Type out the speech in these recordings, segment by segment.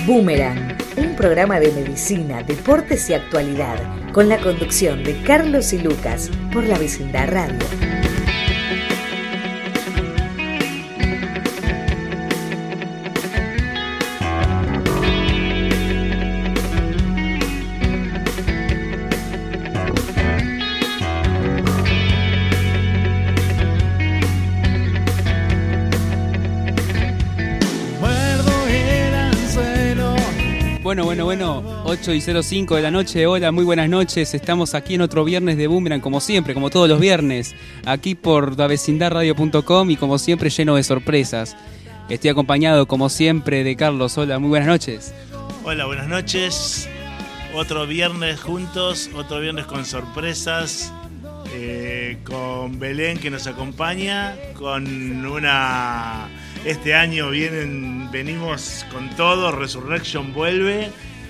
Boomerang, un programa de medicina, deportes y actualidad, con la conducción de Carlos y Lucas por La Vecindad Radio. Bueno, 8:05 de la noche, hola, muy buenas noches, estamos aquí en otro viernes de Boomerang, como siempre, como todos los viernes, aquí por lavecindadradio.com y como siempre lleno de sorpresas. Estoy acompañado, como siempre, de Carlos, hola, muy buenas noches. Hola, buenas noches, otro viernes juntos, otro viernes con sorpresas, con Belén que nos acompaña, con una... Este año venimos con todo, Resurrection vuelve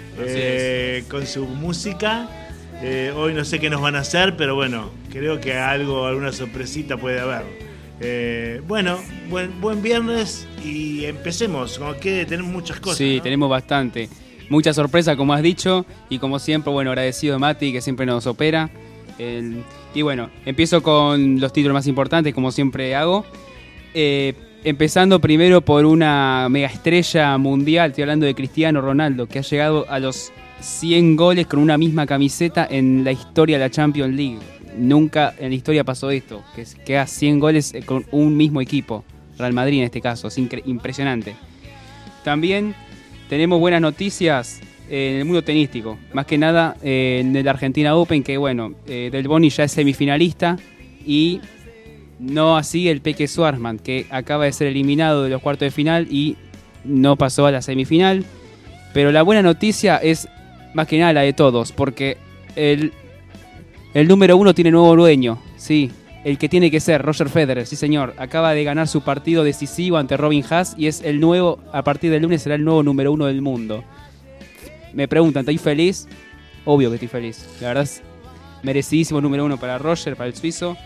con su música. Hoy no sé qué nos van a hacer, pero bueno, creo que alguna sorpresita puede haber. Buen viernes y empecemos, como que tenemos muchas cosas. Sí, ¿no? Tenemos bastante. Mucha sorpresa, como has dicho, y como siempre, bueno, agradecido a Mati, que siempre nos opera. Y bueno, empiezo con los títulos más importantes, como siempre hago. Empezando primero por una mega estrella mundial, estoy hablando de Cristiano Ronaldo, que ha llegado a los 100 goles con una misma camiseta en la historia de la Champions League. Nunca en la historia pasó esto, que haga 100 goles con un mismo equipo, Real Madrid en este caso, es impresionante. También tenemos buenas noticias en el mundo tenístico, más que nada en el Argentina Open, que bueno, Del Boni ya es semifinalista y... No así el Peque Schwartzman, que acaba de ser eliminado de los cuartos de final y no pasó a la semifinal. Pero la buena noticia es más que nada la de todos, porque el número 1 tiene nuevo dueño, sí, el que tiene que ser, Roger Federer, sí señor. Acaba de ganar su partido decisivo ante Robin Haas y es el nuevo, a partir del lunes será el nuevo número 1 del mundo. Me preguntan, ¿estoy feliz? Obvio que estoy feliz, la verdad es merecidísimo número 1 para Roger, para el suizo.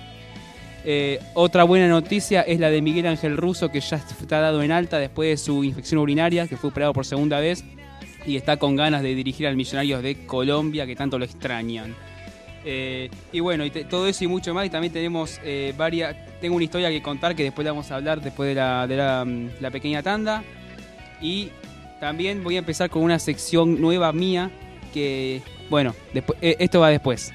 Otra buena noticia es la de Miguel Ángel Russo, que ya está dado en alta después de su infección urinaria, que fue operado por segunda vez y está con ganas de dirigir al Millonarios de Colombia, que tanto lo extrañan. Y bueno, todo eso y mucho más. Y también tenemos tengo una historia que contar que después la vamos a hablar después de la pequeña tanda. Y también voy a empezar con una sección nueva mía que, bueno, esto va después.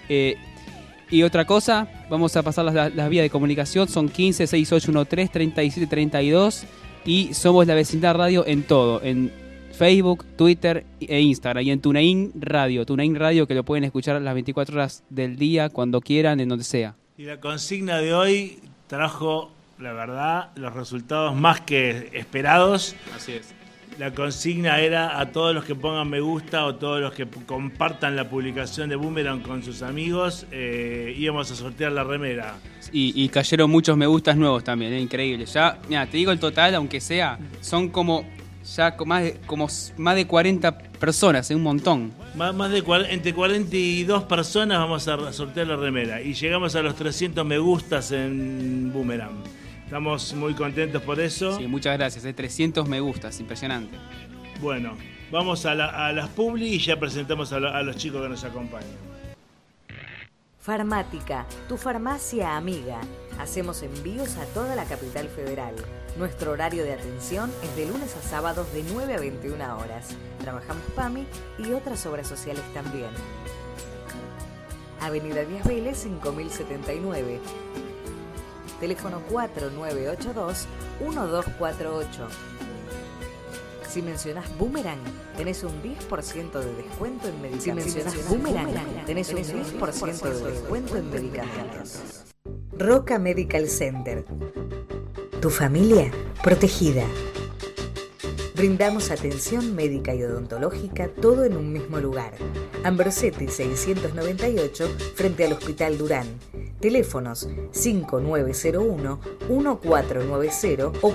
Y otra cosa, vamos a pasar las vías de comunicación, son 15 6813 3732 y somos La Vecindad Radio en todo, en Facebook, Twitter e Instagram y en TuneIn Radio que lo pueden escuchar las 24 horas del día, cuando quieran, en donde sea. Y la consigna de hoy trajo, la verdad, los resultados más que esperados. Así es. La consigna era a todos los que pongan me gusta o todos los que compartan la publicación de Boomerang con sus amigos, íbamos a sortear la remera. Y cayeron muchos me gustas nuevos también, increíble. Ya, mira, te digo el total, aunque sea, son como más de 40 personas, un montón. Entre 42 personas vamos a sortear la remera y llegamos a los 300 me gustas en Boomerang. Estamos muy contentos por eso. Sí, muchas gracias. 300 me gustas, impresionante. Bueno, vamos a las publi y ya presentamos a los chicos que nos acompañan. Farmática, tu farmacia amiga. Hacemos envíos a toda la capital federal. Nuestro horario de atención es de lunes a sábados de 9 a 21 horas. Trabajamos PAMI y otras obras sociales también. Avenida Díaz Vélez, 5079. Teléfono 4982-1248. Si mencionás Boomerang, tenés un 10% de descuento en medicamentos. Si mencionás Boomerang, tenés un 10% de descuento en medicamentos. Roca Medical Center. Tu familia protegida. Brindamos atención médica y odontológica, todo en un mismo lugar. Ambrosetti 698, frente al Hospital Durán. Teléfonos 5901-1490 o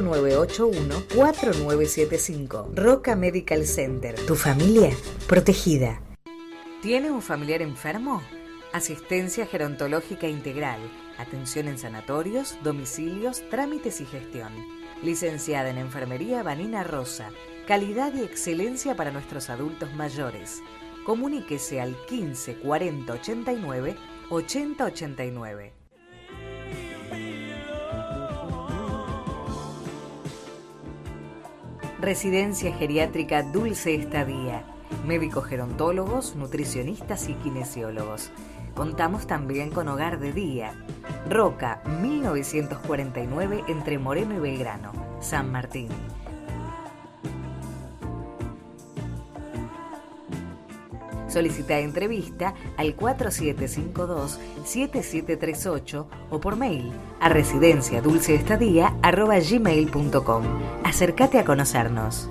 4981-4975. Roca Medical Center. Tu familia protegida. ¿Tiene un familiar enfermo? Asistencia gerontológica integral. Atención en sanatorios, domicilios, trámites y gestión. Licenciada en Enfermería Vanina Rosa. Calidad y excelencia para nuestros adultos mayores. Comuníquese al 15 40 89 80 89. Residencia Geriátrica Dulce Estadía. Médicos gerontólogos, nutricionistas y kinesiólogos. Contamos también con hogar de día. Roca, 1949, entre Moreno y Belgrano, San Martín. Solicita entrevista al 4752-7738 o por mail a residenciadulceestadía@gmail.com. Acércate a conocernos.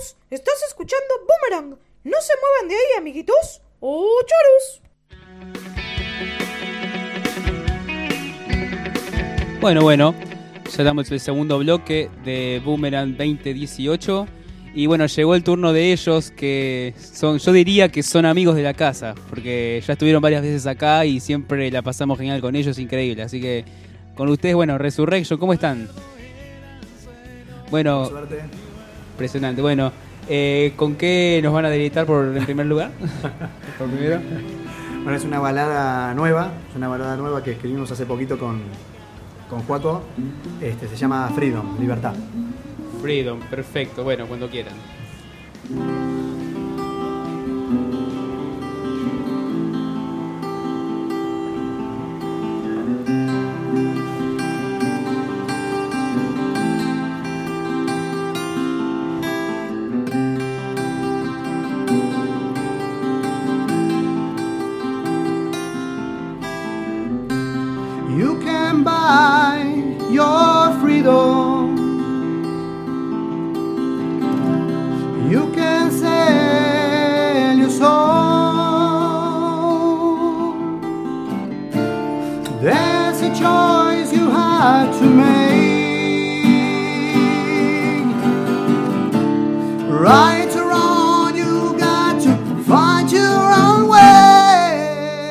amiguitos, estás escuchando Boomerang. No se muevan de ahí, amiguitos. ¡Oh, choros! Bueno, ya damos el segundo bloque de Boomerang 2018. Y bueno, llegó el turno de ellos, que son, yo diría que son amigos de la casa, porque ya estuvieron varias veces acá y siempre la pasamos genial con ellos, increíble. Así que con ustedes, bueno, Resurrection, ¿cómo están? Bueno, suerte. Impresionante. Bueno, ¿con qué nos van a deleitar en primer lugar? Por primero. Bueno, es una balada nueva que escribimos hace poquito con Joaco. Se llama Freedom, Libertad. Freedom, perfecto. Bueno, cuando quieran. You can buy your freedom. You can sell your soul. There's a choice you have to make. Right or wrong, you got to find your own way.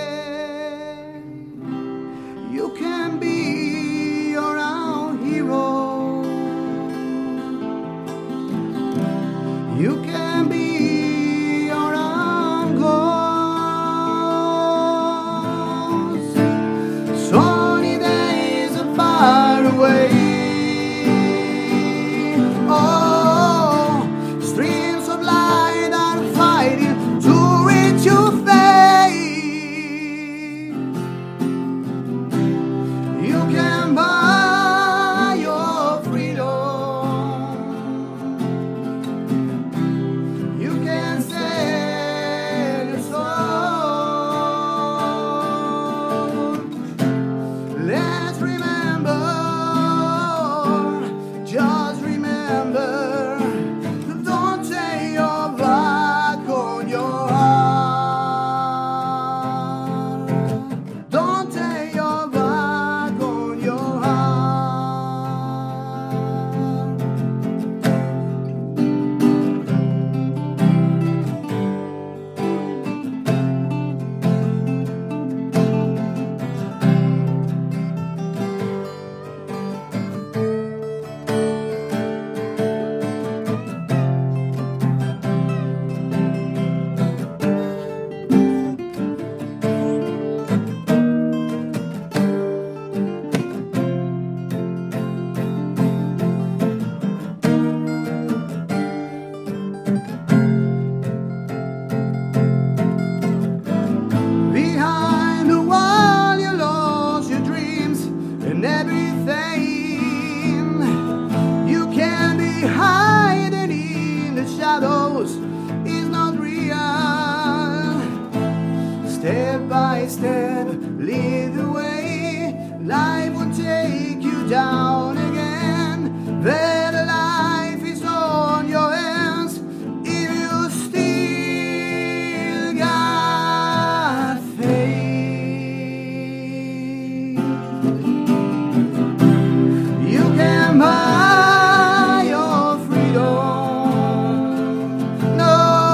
You can be your own hero. You can be your own ghost. Sunny days are far away. Oh, streams of light are fighting to reach your fate. You can buy your freedom. You can sell your soul. Let's remember, just remember, don't take your back on your heart. Don't take your back on your heart. Behind the wall you lost your dreams and everything. You can be hiding in the shadows is not real. Step by step, lead the way. Life will take you down again. Better life is on your hands if you still got faith. You can buy your freedom. No,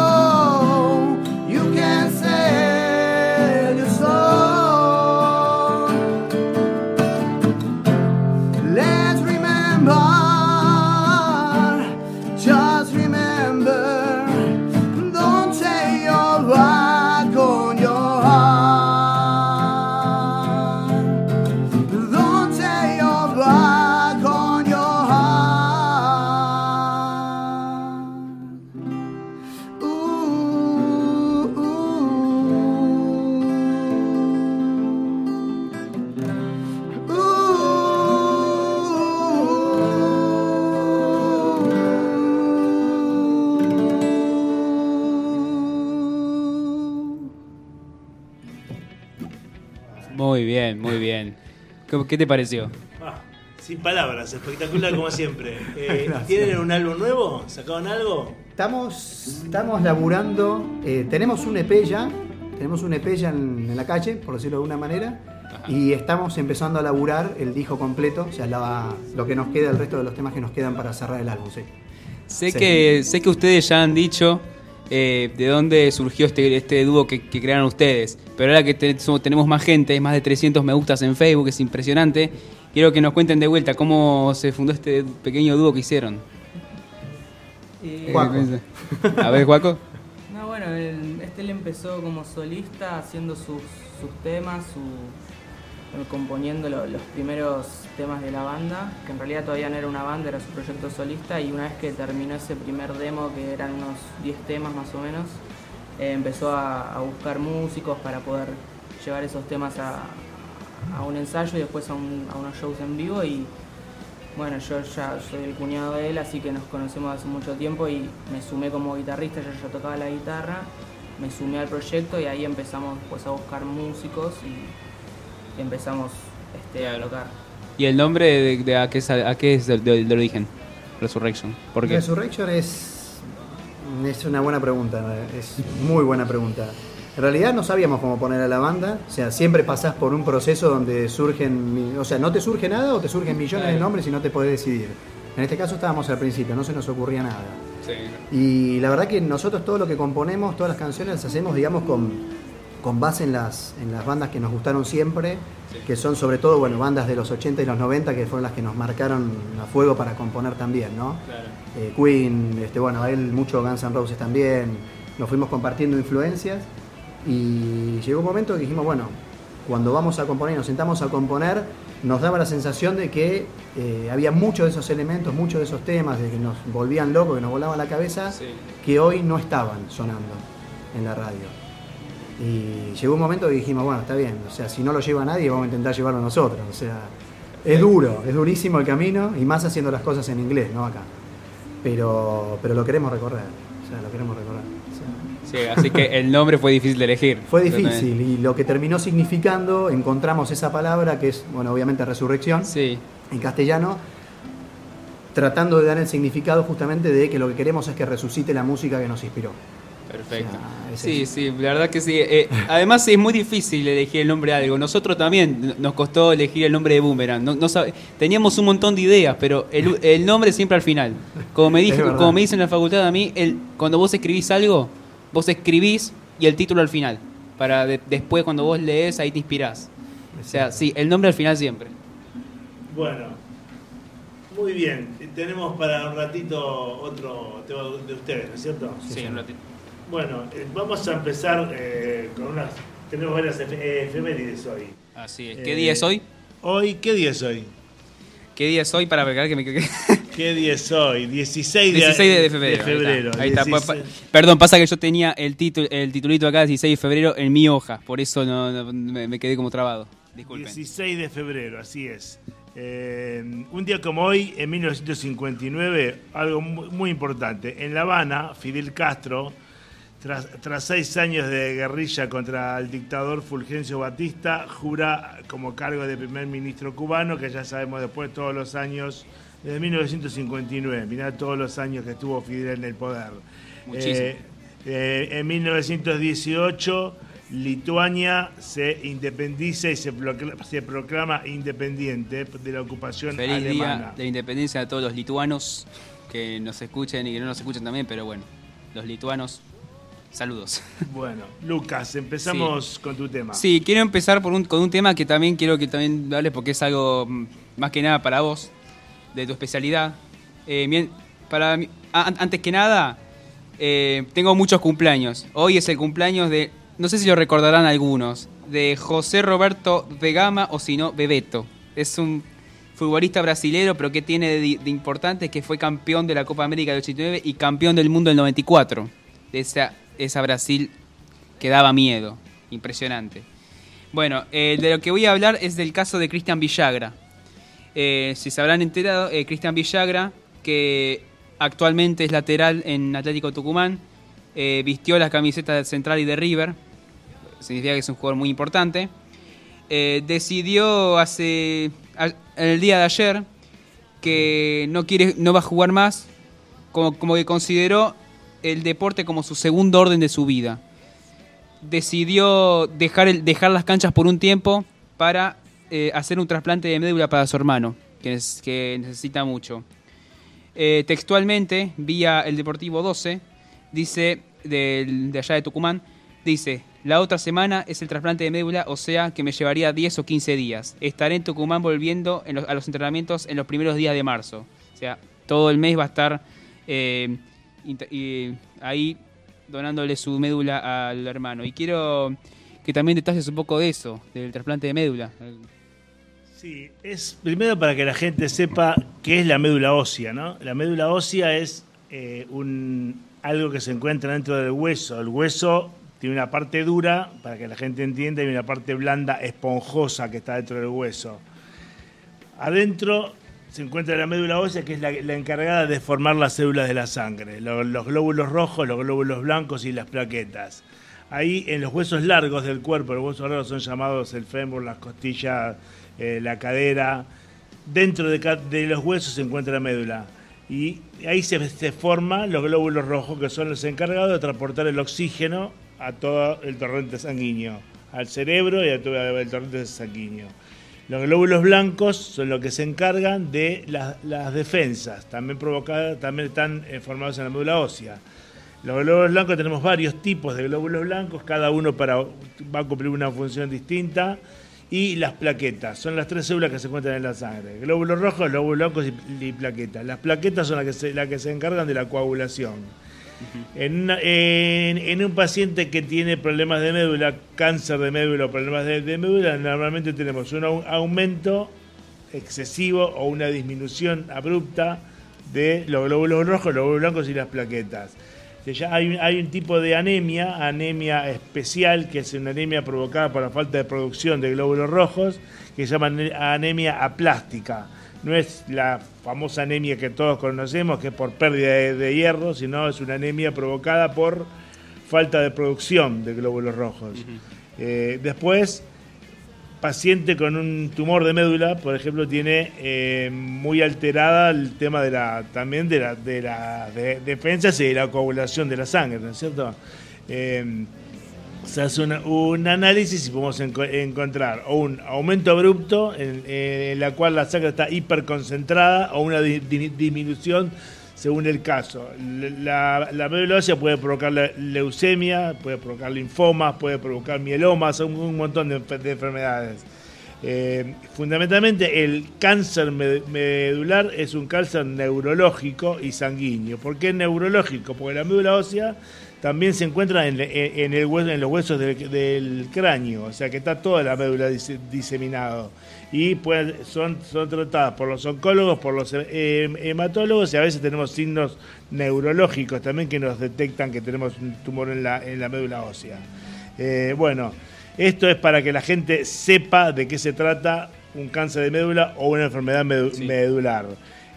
you can sell your soul. Let's remember, just remember, don't take your back on your heart. Don't take your back on your heart. Ooh, Muy bien, muy bien. ¿Qué te pareció? Sin palabras, espectacular como siempre. Gracias. ¿Tienen un álbum nuevo? ¿Sacaron algo? Estamos laburando, tenemos un EP ya en la calle, por decirlo de alguna manera. Ajá. Y estamos empezando a laburar el disco completo, o sea, lo que nos queda, el resto de los temas que nos quedan para cerrar el álbum, sí. Sé que ustedes ya han dicho de dónde surgió este dúo que crearon ustedes, pero ahora que tenemos más gente, más de 300 me gustas en Facebook, es impresionante. Quiero que nos cuenten de vuelta cómo se fundó este pequeño dúo que hicieron. Juaco. A ver, Juaco. No, bueno, él empezó como solista haciendo sus temas, componiendo los primeros temas de la banda, que en realidad todavía no era una banda, era su proyecto solista, y una vez que terminó ese primer demo, que eran unos 10 temas más o menos, empezó a buscar músicos para poder llevar esos temas a un ensayo y después a unos shows en vivo. Y bueno, yo ya soy el cuñado de él, así que nos conocemos hace mucho tiempo y me sumé como guitarrista, yo ya tocaba la guitarra, me sumé al proyecto y ahí empezamos pues a buscar músicos y empezamos a tocar. ¿Y el nombre de a qué es del origen? Resurrection. ¿Por qué? Resurrection es una buena pregunta, es muy buena pregunta. En realidad no sabíamos cómo poner a la banda, o sea, siempre pasás por un proceso donde no te surge nada o te surgen millones de nombres y no te podés decidir. En este caso estábamos al principio, no se nos ocurría nada. Sí. Y la verdad que nosotros todo lo que componemos, todas las canciones las hacemos, digamos, con base en las bandas que nos gustaron siempre, sí. Que son sobre todo, bueno, bandas de los 80 y los 90 que fueron las que nos marcaron a fuego para componer también, ¿no? Claro. Queen, bueno, a él mucho Guns N' Roses también, nos fuimos compartiendo influencias. Y llegó un momento que dijimos, bueno, cuando vamos a componer, nos sentamos a componer, nos daba la sensación de que había muchos de esos elementos, muchos de esos temas, de que nos volvían locos, que nos volaban la cabeza, sí. Que hoy no estaban sonando en la radio. Y llegó un momento que dijimos, bueno, está bien, o sea, si no lo lleva nadie, vamos a intentar llevarlo nosotros. O sea, es duro, es durísimo el camino, y más haciendo las cosas en inglés, no acá. Pero lo queremos recorrer, o sea, lo queremos recorrer. Sí, así que el nombre fue difícil de elegir. Fue difícil, y lo que terminó significando, encontramos esa palabra que es, bueno, obviamente resurrección, sí. En castellano, tratando de dar el significado justamente de que lo que queremos es que resucite la música que nos inspiró. Perfecto. O sea, sí, la verdad que sí. Además es muy difícil elegir el nombre de algo. Nosotros también nos costó elegir el nombre de Boomerang. Teníamos un montón de ideas, pero el nombre siempre al final. Como me dicen en la facultad a mí, cuando vos escribís algo, vos escribís y el título al final. Para después cuando vos lees, ahí te inspirás. O sea, sí, el nombre al final siempre. Bueno, muy bien. Tenemos para un ratito otro tema de ustedes, ¿no es cierto? Sí, un ratito. Bueno, vamos a empezar con unas... Tenemos varias efemérides hoy. Así es. ¿Qué día es hoy? ¿Qué día es hoy? ¿Qué día es hoy? Para ver que me... ¿Qué día es hoy? 16 de febrero. Ahí está. Perdón, pasa que yo tenía el titulito acá, 16 de febrero, en mi hoja. Por eso no me quedé como trabado. Disculpen. 16 de febrero, así es. Un día como hoy, en 1959, algo muy importante. En La Habana, Fidel Castro, tras 6 años de guerrilla contra el dictador Fulgencio Batista, jura como cargo de primer ministro cubano, que ya sabemos después todos los años, desde 1959, mirá todos los años que estuvo Fidel en el poder. Muchísimo. En 1918, Lituania se independiza y se proclama independiente de la ocupación alemana. Feliz día de la independencia a todos los lituanos que nos escuchen y que no nos escuchen también, pero bueno, los lituanos... Saludos. Bueno, Lucas, empezamos con tu tema. Sí, quiero empezar con un tema que también quiero que también hables porque es algo más que nada para vos, de tu especialidad. Bien, para mí, antes que nada, tengo muchos cumpleaños. Hoy es el cumpleaños de, no sé si lo recordarán algunos, de José Roberto de Gama o si no, Bebeto. Es un futbolista brasilero, pero que tiene de importante que fue campeón de la Copa América del 89 y campeón del mundo del 94. De esa Brasil que daba miedo, impresionante. Bueno, de lo que voy a hablar es del caso de Cristian Villagra. Si se habrán enterado, Cristian Villagra, que actualmente es lateral en Atlético Tucumán, vistió las camisetas de Central y de River, significa que es un jugador muy importante. Decidió el día de ayer que no va a jugar más, como que consideró el deporte como su segundo orden de su vida. Decidió dejar las canchas por un tiempo para hacer un trasplante de médula para su hermano, que necesita mucho. Textualmente, vía el Deportivo 12, dice, de allá de Tucumán, dice: la otra semana es el trasplante de médula, o sea que me llevaría 10 o 15 días. Estaré en Tucumán volviendo a los entrenamientos en los primeros días de marzo. O sea, todo el mes va a estar ahí donándole su médula al hermano. Y quiero que también detalles un poco de eso, del trasplante de médula. Sí, es primero para que la gente sepa qué es la médula ósea, ¿no? La médula ósea es algo que se encuentra dentro del hueso. El hueso tiene una parte dura, para que la gente entienda, y una parte blanda, esponjosa, que está dentro del hueso. Adentro se encuentra la médula ósea, que es la encargada de formar las células de la sangre, los glóbulos rojos, los glóbulos blancos y las plaquetas. Ahí, en los huesos largos del cuerpo, los huesos largos son llamados el fémur, las costillas, la cadera. Dentro de los huesos se encuentra la médula. Y ahí se forman los glóbulos rojos, que son los encargados de transportar el oxígeno a todo el torrente sanguíneo, al cerebro y a todo el torrente sanguíneo. Los glóbulos blancos son los que se encargan de las defensas, también están formados en la médula ósea. Los glóbulos blancos, tenemos varios tipos de glóbulos blancos, cada uno va a cumplir una función distinta. Y las plaquetas, son las 3 células que se encuentran en la sangre: glóbulos rojos, glóbulos blancos y plaquetas. Las plaquetas son las que se encargan de la coagulación. Uh-huh. En un paciente que tiene problemas de médula, cáncer de médula o problemas de médula, normalmente tenemos un aumento excesivo o una disminución abrupta de los glóbulos rojos, los glóbulos blancos y las plaquetas. Ya hay un tipo de anemia especial, que es una anemia provocada por la falta de producción de glóbulos rojos, que se llama anemia aplástica. No es la famosa anemia que todos conocemos, que es por pérdida de hierro, sino es una anemia provocada por falta de producción de glóbulos rojos. Uh-huh. Después, paciente con un tumor de médula, por ejemplo, tiene muy alterada el tema de las defensas y de la coagulación de la sangre, ¿no es cierto? Se hace un análisis y podemos encontrar o un aumento abrupto en la cual la sangre está hiperconcentrada, o una disminución según el caso. La médula ósea puede provocar leucemia, puede provocar linfomas, puede provocar mielomas, un montón de enfermedades. Fundamentalmente, el cáncer medular es un cáncer neurológico y sanguíneo. ¿Por qué neurológico? Porque la médula ósea también se encuentra en los huesos del cráneo, o sea que está toda la médula diseminado. Y son tratadas por los oncólogos, por los hematólogos, y a veces tenemos signos neurológicos también que nos detectan que tenemos un tumor en la médula ósea. Bueno, esto es para que la gente sepa de qué se trata un cáncer de médula o una enfermedad medular.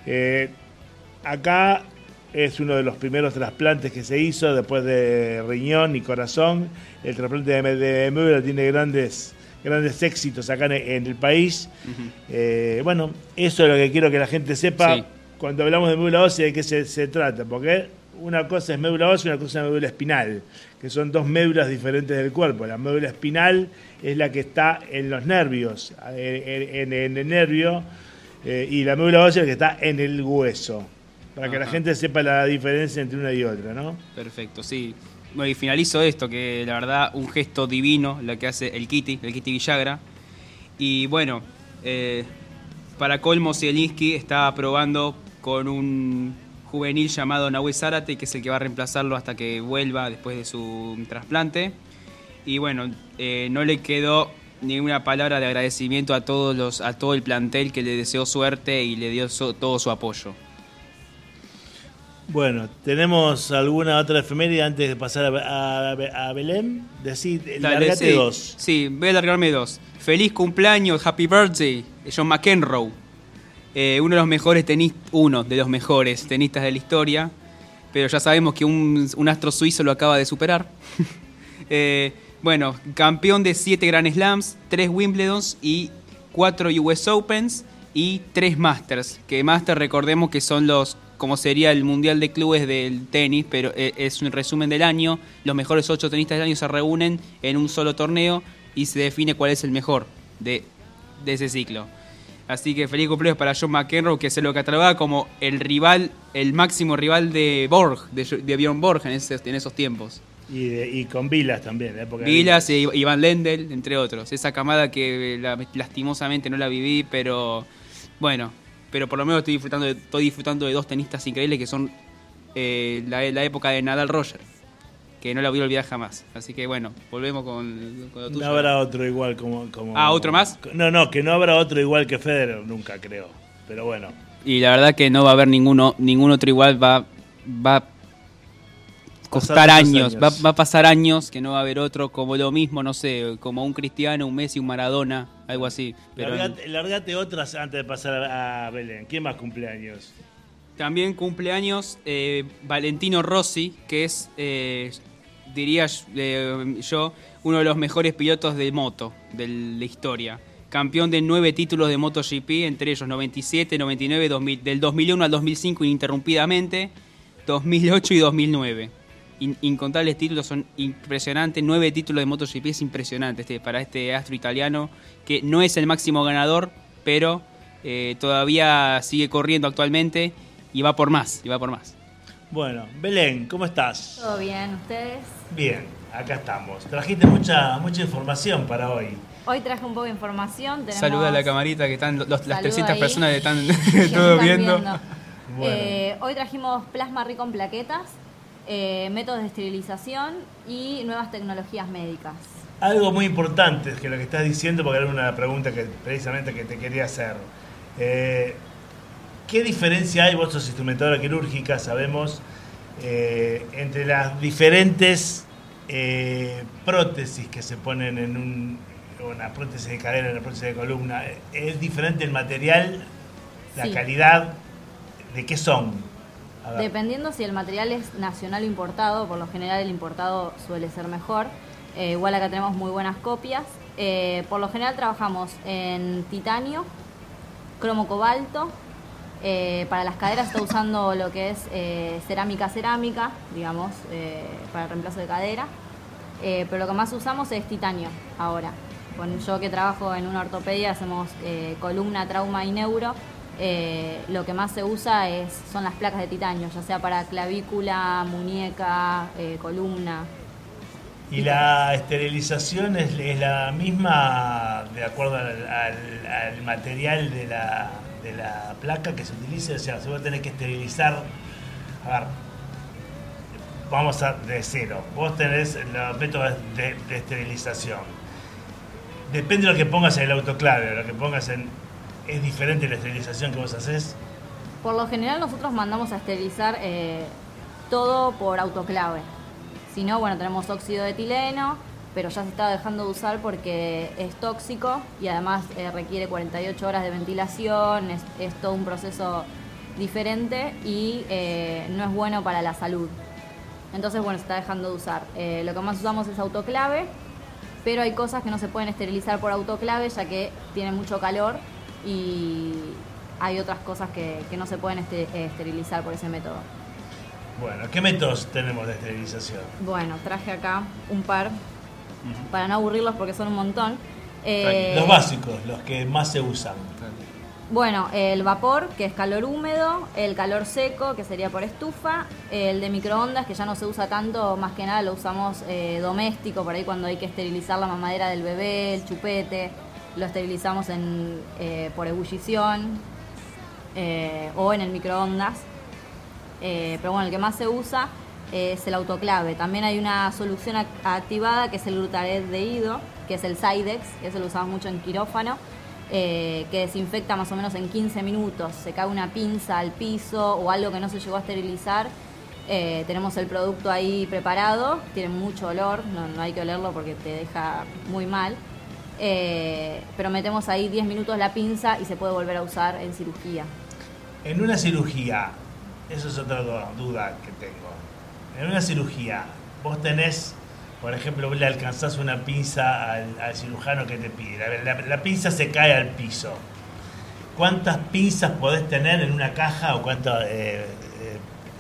Acá es uno de los primeros trasplantes que se hizo después de riñón y corazón. El trasplante de médula tiene grandes éxitos acá en el país. Uh-huh. Bueno, eso es lo que quiero que la gente sepa. Sí. Cuando hablamos de médula ósea, de qué se trata, porque una cosa es médula ósea y una cosa es médula espinal, que son dos médulas diferentes del cuerpo. La médula espinal es la que está en los nervios, en el nervio, y la médula ósea es la que está en el hueso, para que la gente sepa la diferencia entre una y otra, ¿no? Perfecto, sí. Bueno, y finalizo esto, que la verdad, un gesto divino lo que hace el Kitty Villagra. Y bueno, para colmo, Zielinski está probando con un juvenil llamado Nahuel Zárate, que es el que va a reemplazarlo hasta que vuelva después de su trasplante. Y bueno, no le quedó ninguna palabra de agradecimiento a todo el plantel que le deseó suerte y le dio todo su apoyo. Bueno, ¿tenemos alguna otra efeméride antes de pasar a Belén? Largate dos. Sí, voy a largarme dos. Feliz cumpleaños, happy birthday, John McEnroe. Uno de los mejores tenistas de la historia, pero ya sabemos que un astro suizo lo acaba de superar. Bueno, campeón de 7 Grand Slams, 3 Wimbledons y 4 US Opens y 3 Masters. Que Masters, recordemos que son los como sería el Mundial de Clubes del tenis, pero es un resumen del año. Los mejores 8 tenistas del año se reúnen en un solo torneo y se define cuál es el mejor de ese ciclo. Así que feliz cumpleaños para John McEnroe, que se lo catalogaba como el rival, el máximo rival de Borg, de Bjorn Borg en esos tiempos. Y con Vilas también, Vilas y Iván Lendl, entre otros. Esa camada que lastimosamente no la viví, pero bueno, pero por lo menos estoy disfrutando de 2 tenistas increíbles que son la época de Nadal Roger, que no la voy a olvidar jamás. Así que bueno, volvemos con lo tuyo. No habrá otro igual como... ¿Otro más? No, que no habrá otro igual que Federer, nunca creo. Pero bueno. Y la verdad que no va a haber ningún otro igual, va a costar años. Va a pasar años que no va a haber otro como lo mismo, no sé, como un Cristiano, un Messi, un Maradona, algo así. Pero largate otras antes de pasar a Belén. ¿Quién más cumpleaños? También cumpleaños Valentino Rossi, que es, diría yo, uno de los mejores pilotos de moto de la historia. Campeón de 9 títulos de MotoGP, entre ellos 97, 99, 2000, del 2001 al 2005 ininterrumpidamente, 2008 y 2009. Incontables títulos, son impresionantes. 9 títulos de MotoGP es impresionante para este astro italiano, que no es el máximo ganador, pero todavía sigue corriendo actualmente y va por más. Bueno, Belén, ¿cómo estás? ¿Todo bien? ¿Ustedes? Bien, acá estamos. Trajiste mucha información para hoy. Hoy traje un poco de información. Saluda a la camarita que están las 300 ahí, personas que están todo viendo. Bueno. Hoy trajimos plasma rico en plaquetas, métodos de esterilización y nuevas tecnologías médicas. Algo muy importante es que lo que estás diciendo, porque era una pregunta que precisamente que te quería hacer. ¿Qué diferencia hay, vos sos instrumentadora quirúrgica, sabemos, entre las diferentes prótesis que se ponen en una prótesis de cadera, una prótesis de columna? ¿Es diferente el material, la Sí. calidad? ¿De qué son? A ver. Dependiendo si el material es nacional o importado, por lo general el importado suele ser mejor. Igual acá tenemos muy buenas copias. Por lo general trabajamos en titanio, cromo cobalto. Para las caderas está usando lo que es cerámica, digamos, para el reemplazo de cadera. Pero lo que más usamos es titanio ahora. Yo que trabajo en una ortopedia hacemos columna, trauma y neuro. Lo que más se usa son las placas de titanio, ya sea para clavícula, muñeca, columna. ¿Y la esterilización es la misma de acuerdo al material de la placa que se utilice? O sea, si vos tenés que esterilizar, a ver, vamos de cero. Vos tenés los métodos de esterilización. Depende de lo que pongas en el autoclave, lo que pongas ¿es diferente la esterilización que vos haces? Por lo general nosotros mandamos a esterilizar todo por autoclave. Si no, bueno, tenemos óxido de etileno, pero ya se está dejando de usar porque es tóxico y además requiere 48 horas de ventilación, es todo un proceso diferente y no es bueno para la salud. Entonces, bueno, se está dejando de usar. Lo que más usamos es autoclave, pero hay cosas que no se pueden esterilizar por autoclave ya que tienen mucho calor y hay otras cosas que no se pueden esterilizar por ese método. Bueno, ¿qué métodos tenemos de esterilización? Bueno, traje acá un par para no aburrirlos porque son un montón. Los básicos, los que más se usan. Bueno, el vapor, que es calor húmedo, el calor seco, que sería por estufa, el de microondas, que ya no se usa tanto, más que nada lo usamos doméstico, por ahí cuando hay que esterilizar la mamadera del bebé, el chupete, lo esterilizamos por ebullición o en el microondas. Pero bueno, el que más se usa es el autoclave. También hay una solución activada que es el glutaaldehído, que es el Sidex, que eso lo usamos mucho en quirófano, que desinfecta más o menos en 15 minutos. Se cae una pinza al piso o algo que no se llegó a esterilizar. Tenemos el producto ahí preparado, tiene mucho olor, no hay que olerlo porque te deja muy mal. Pero metemos ahí 10 minutos la pinza y se puede volver a usar en cirugía. En una cirugía, eso es otra duda que tengo. En una cirugía, vos tenés, por ejemplo, vos le alcanzás una pinza al cirujano que te pide. La pinza se cae al piso. ¿Cuántas pinzas podés tener en una caja o cuántas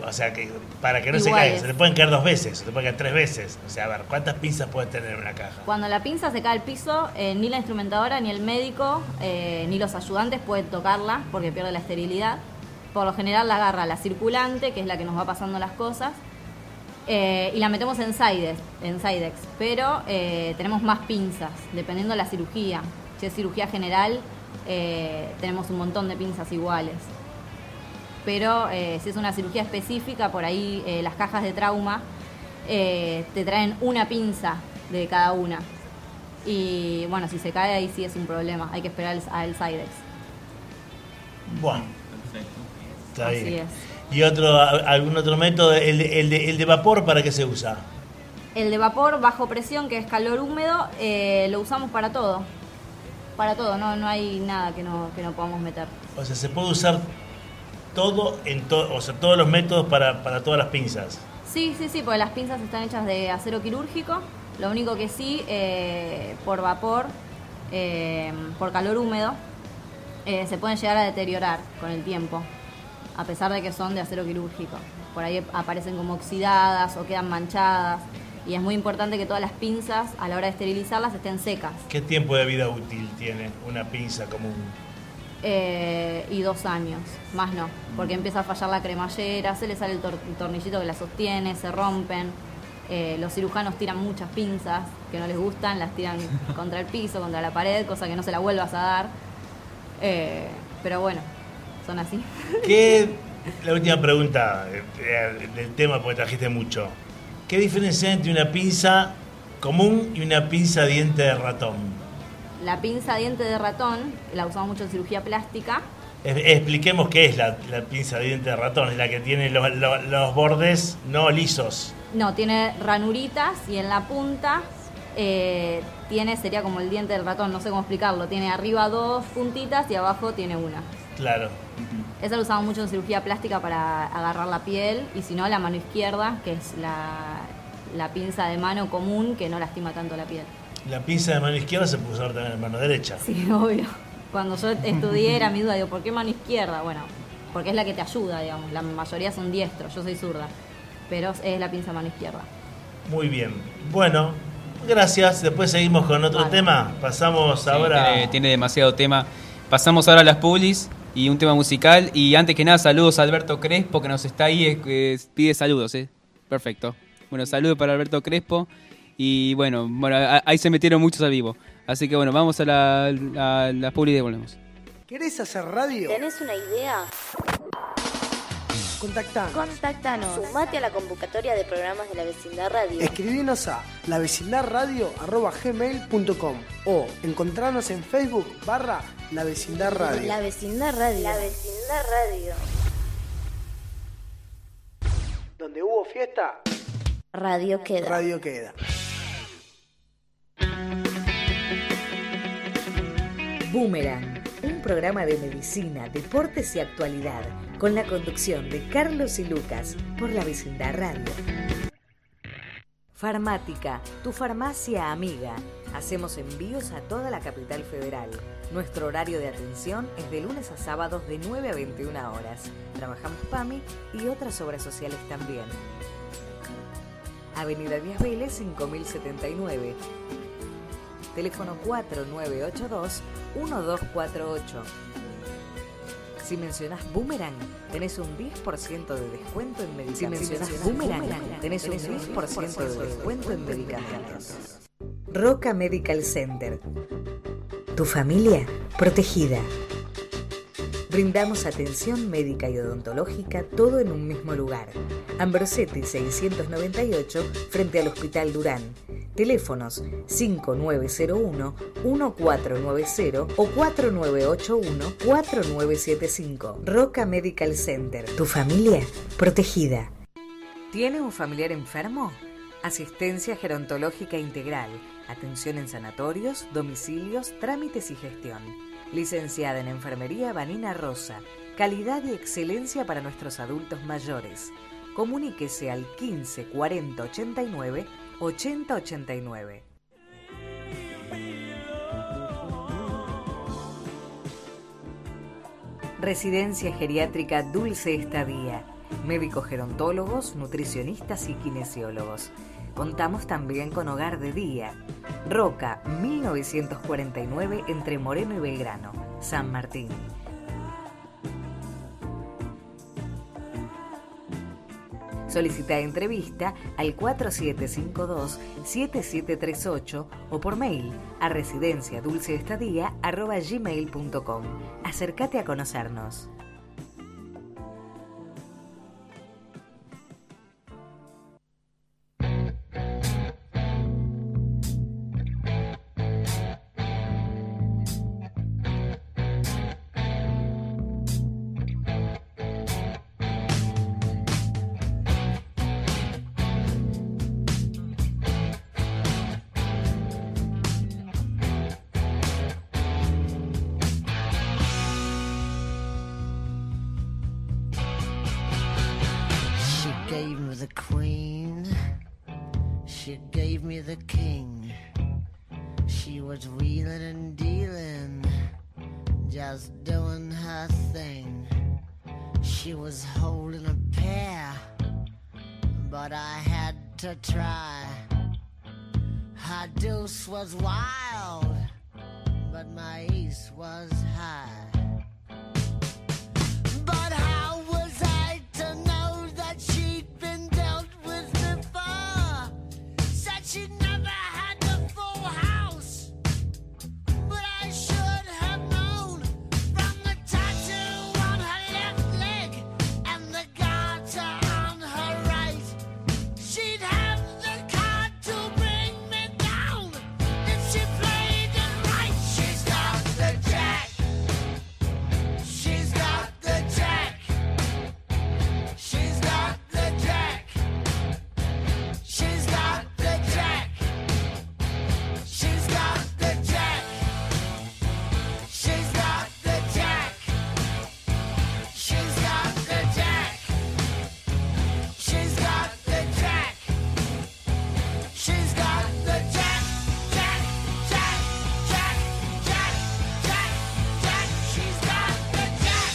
O sea, que para que no se Iguales. caiga, se le pueden caer 2 veces, se le pueden caer 3 veces. O sea, a ver, ¿cuántas pinzas puede tener una caja? Cuando la pinza se cae al piso, ni la instrumentadora, ni el médico, ni los ayudantes pueden tocarla porque pierde la esterilidad. Por lo general la agarra la circulante, que es la que nos va pasando las cosas, y la metemos en Sidex, pero tenemos más pinzas, dependiendo de la cirugía. Si es cirugía general, tenemos un montón de pinzas iguales. Pero si es una cirugía específica, por ahí las cajas de trauma te traen una pinza de cada una. Y bueno, si se cae ahí sí es un problema, hay que esperar al Sidex. Bueno, Perfecto. está Así bien. es. ¿Y algún otro método? ¿El de vapor para qué se usa? El de vapor bajo presión, que es calor húmedo, lo usamos para todo. Para todo, no hay nada que no podamos meter. O sea, se puede usar todo, o sea, todos los métodos para todas las pinzas. Sí, porque las pinzas están hechas de acero quirúrgico. Lo único que sí, por vapor, por calor húmedo, se pueden llegar a deteriorar con el tiempo, a pesar de que son de acero quirúrgico. Por ahí aparecen como oxidadas o quedan manchadas. Y es muy importante que todas las pinzas, a la hora de esterilizarlas, estén secas. ¿Qué tiempo de vida útil tiene una pinza común? Y 2 años, más no, porque empieza a fallar la cremallera, se le sale el tornillito que la sostiene, se rompen. Los cirujanos tiran muchas pinzas que no les gustan, las tiran contra el piso, contra la pared, cosa que no se la vuelvas a dar. Pero bueno, son así. La última pregunta del tema, porque trajiste mucho. ¿Qué diferencia hay entre una pinza común y una pinza diente de ratón? La pinza diente de ratón la usamos mucho en cirugía plástica. Expliquemos qué es la pinza diente de ratón. Es la que tiene los bordes no lisos. No, tiene ranuritas y en la punta sería como el diente del ratón, no sé cómo explicarlo. Tiene arriba 2 puntitas y abajo tiene una. Claro. Esa lo usamos mucho en cirugía plástica para agarrar la piel, y si no, la mano izquierda, que es la pinza de mano común que no lastima tanto la piel. La pinza de mano izquierda se puede usar también en mano derecha. Sí, obvio. Cuando yo estudié era mi duda, digo, ¿por qué mano izquierda? Bueno, porque es la que te ayuda, digamos. La mayoría son diestros, yo soy zurda, pero es la pinza de mano izquierda. Muy bien. Bueno, gracias. Después seguimos con otro tema. Pasamos Sí, ahora... tiene demasiado tema. Pasamos ahora a las publis y un tema musical. Y antes que nada, saludos a Alberto Crespo, que nos está ahí, pide saludos. Perfecto. Bueno, saludos para Alberto Crespo. Y bueno, ahí se metieron muchos al vivo. Así que bueno, vamos a la publi y devolvemos. ¿Querés hacer radio? ¿Tenés una idea? Contactanos. Sumate a la convocatoria de programas de la Vecindad Radio. Escribinos a lavecindadradio@gmail.com o encontrarnos en Facebook /La Vecindad Radio. La Vecindad Radio. La Vecindad Radio. Donde hubo fiesta, Radio queda. radio queda. Boomerang, un programa de medicina, deportes y actualidad, con la conducción de Carlos y Lucas por la Vecindad Radio. Farmática, tu farmacia amiga. Hacemos envíos a toda la capital federal. Nuestro horario de atención es de lunes a sábados de 9 a 21 horas. Trabajamos PAMI y otras obras sociales también. Avenida Díaz Vélez 5079. Teléfono 4982-1248. Si mencionás Boomerang, tenés un 10% de descuento en medicamentos. Si mencionás Boomerang, tenés un 10% de descuento en medicamentos. Roca Medical Center. Tu familia protegida. Brindamos atención médica y odontológica, todo en un mismo lugar. Ambrosetti 698, frente al Hospital Durán. Teléfonos 5901-1490 o 4981-4975. Roca Medical Center. Tu familia protegida. ¿Tiene un familiar enfermo? Asistencia gerontológica integral. Atención en sanatorios, domicilios, trámites y gestión. Licenciada en Enfermería Vanina Rosa. Calidad y excelencia para nuestros adultos mayores. Comuníquese al 15 40 89 80 89. Residencia Geriátrica Dulce Estadía. médicos gerontólogos, nutricionistas y kinesiólogos. Contamos también con Hogar de Día. Roca, 1949, entre Moreno y Belgrano, San Martín. Solicita entrevista al 4752-7738 o por mail a residenciadulceestadía@gmail.com. Acércate a conocernos. To try. Her deuce was wild, but my ace was high. But how was I to know that she'd been dealt with before? Said she'd never had the full house, but I should have known from the tattoo on her left leg and the garter on her right. She'd have the card to bring me down if she played it right. She's got the jack. She's got the jack. She's got the jack. She's got the jack. She's got the jack. She's got the jack. She's got the jack. She's got the jack. She's got the jack, jack, jack, jack, jack, jack, jack. She's got the jack.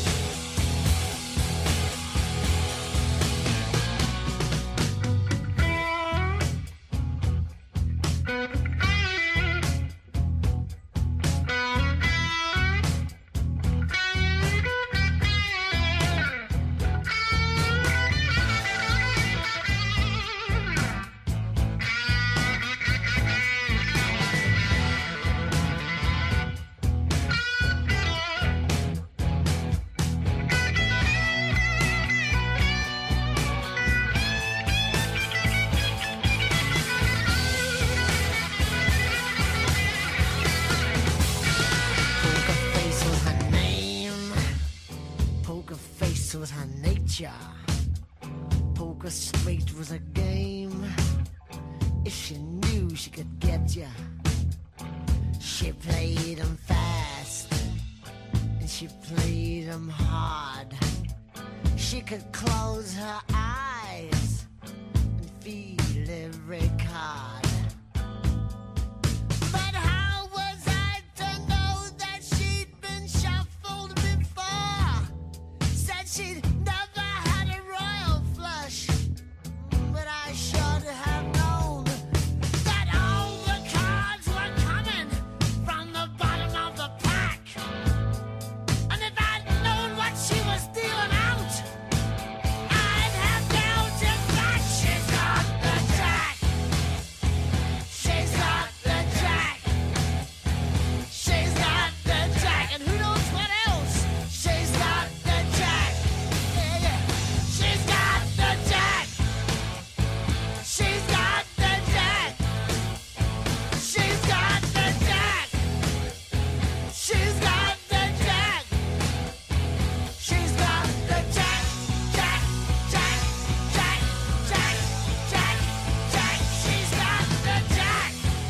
Poker face was her name. Poker face was her nature. Poker straight was a game. If she knew she could get ya, she played 'em fast and she played 'em hard. She could close her eyes and feel every card. But how was I to know that she'd been shuffled before? Said she'd never had a royal flush, but I should have known that all the cards were coming from the bottom of the pack. And if I'd known what she was dealing out, I'd have dealt it back. She's got the jack. She's got the jack. She's got the jack. And who knows what else? She's got the jack. Yeah, yeah. She's got the jack. She's got the jack. She's got the jack. She's got the jack. She's got the jack, jack, jack, jack, jack, jack, jack. She's got the jack.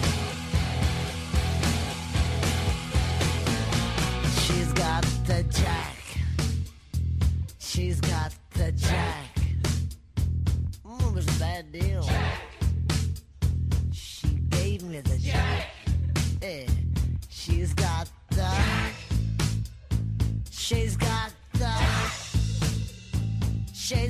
She's got the jack. She's got the jack. It was a bad deal. She gave me the jack. Yeah. She's got the. She's got the. She's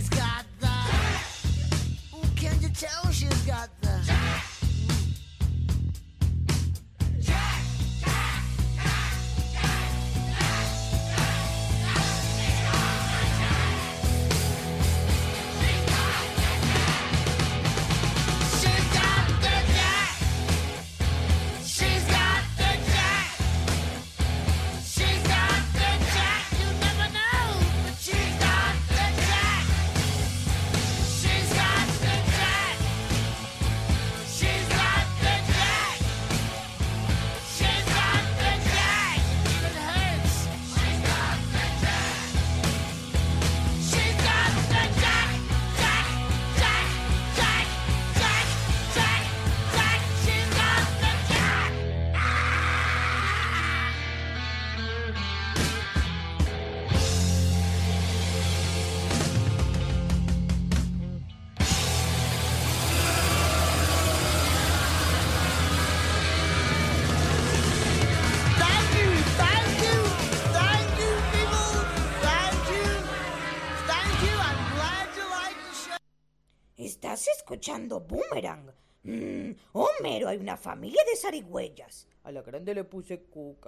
escuchando Boomerang. Homero, hay una familia de zarigüeyas. A la grande le puse Cuca.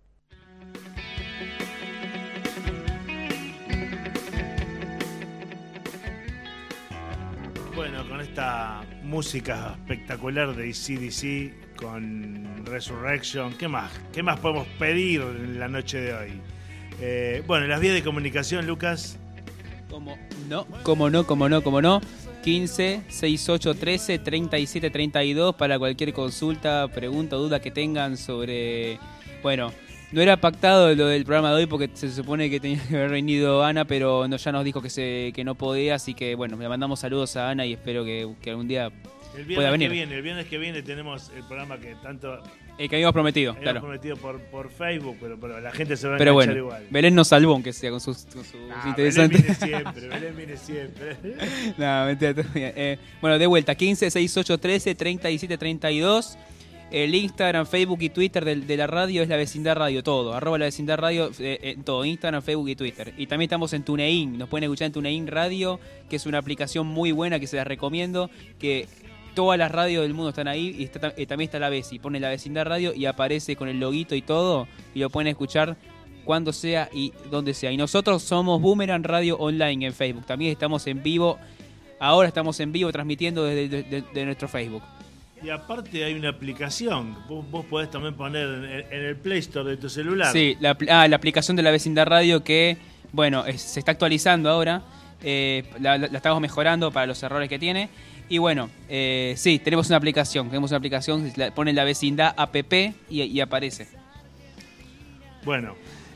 Bueno, con esta música espectacular de AC/DC con Resurrection, ¿qué más? ¿Qué más podemos pedir en la noche de hoy? Bueno, las vías de comunicación, Lucas. Como no. 15 68 13 37 32 para cualquier consulta, pregunta o duda que tengan sobre... Bueno, no era pactado lo del programa de hoy porque se supone que tenía que haber venido Ana, pero ya nos dijo que no podía, así que bueno, le mandamos saludos a Ana y espero que algún día pueda venir. El viernes que viene tenemos el programa que tanto... El que habíamos prometido, claro. Prometido por Facebook, pero la gente se va a pero enganchar bueno, igual. Belén nos salvó, aunque sea con sus interesantes... Belén viene siempre. No, mentira, todo bien. Bueno, de vuelta, 15 68 13 37 32. El Instagram, Facebook y Twitter de la radio es La Vecindad Radio, todo. @ La Vecindad Radio, todo. Instagram, Facebook y Twitter. Y también estamos en TuneIn. Nos pueden escuchar en TuneIn Radio, que es una aplicación muy buena que se las recomiendo. Que todas las radios del mundo están ahí. Y también está La Veci. Pone La Vecindad Radio y aparece con el loguito y todo. Y lo pueden escuchar cuando sea y donde sea. Y nosotros somos Boomerang Radio Online en Facebook. También estamos en vivo. Ahora estamos en vivo transmitiendo desde nuestro Facebook. Y aparte hay una aplicación. Vos podés también poner en el Play Store de tu celular. Sí, la aplicación de La Vecindad Radio que, bueno, se está actualizando ahora. La estamos mejorando para los errores que tiene. Y bueno, sí, tenemos una aplicación. Ponen La Vecindad app y aparece. Bueno,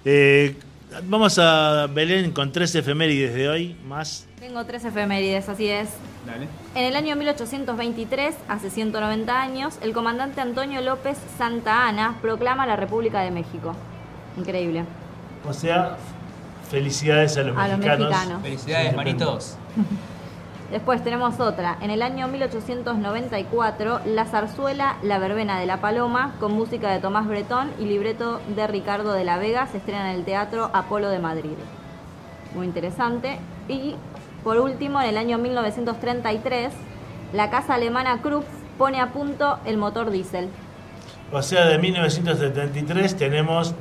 vamos a Belén con 3 efemérides de hoy, más. Tengo 3 efemérides, así es. Dale. En el año 1823, hace 190 años, el comandante Antonio López Santa Anna proclama la República de México. Increíble. O sea, felicidades a los mexicanos. Felicidades, manitos. Después tenemos otra. En el año 1894, la zarzuela La Verbena de la Paloma, con música de Tomás Bretón y libreto de Ricardo de la Vega, se estrena en el Teatro Apolo de Madrid. Muy interesante. Y por último, en el año 1933, la casa alemana Krupp pone a punto el motor diésel. O sea, de 1933 tenemos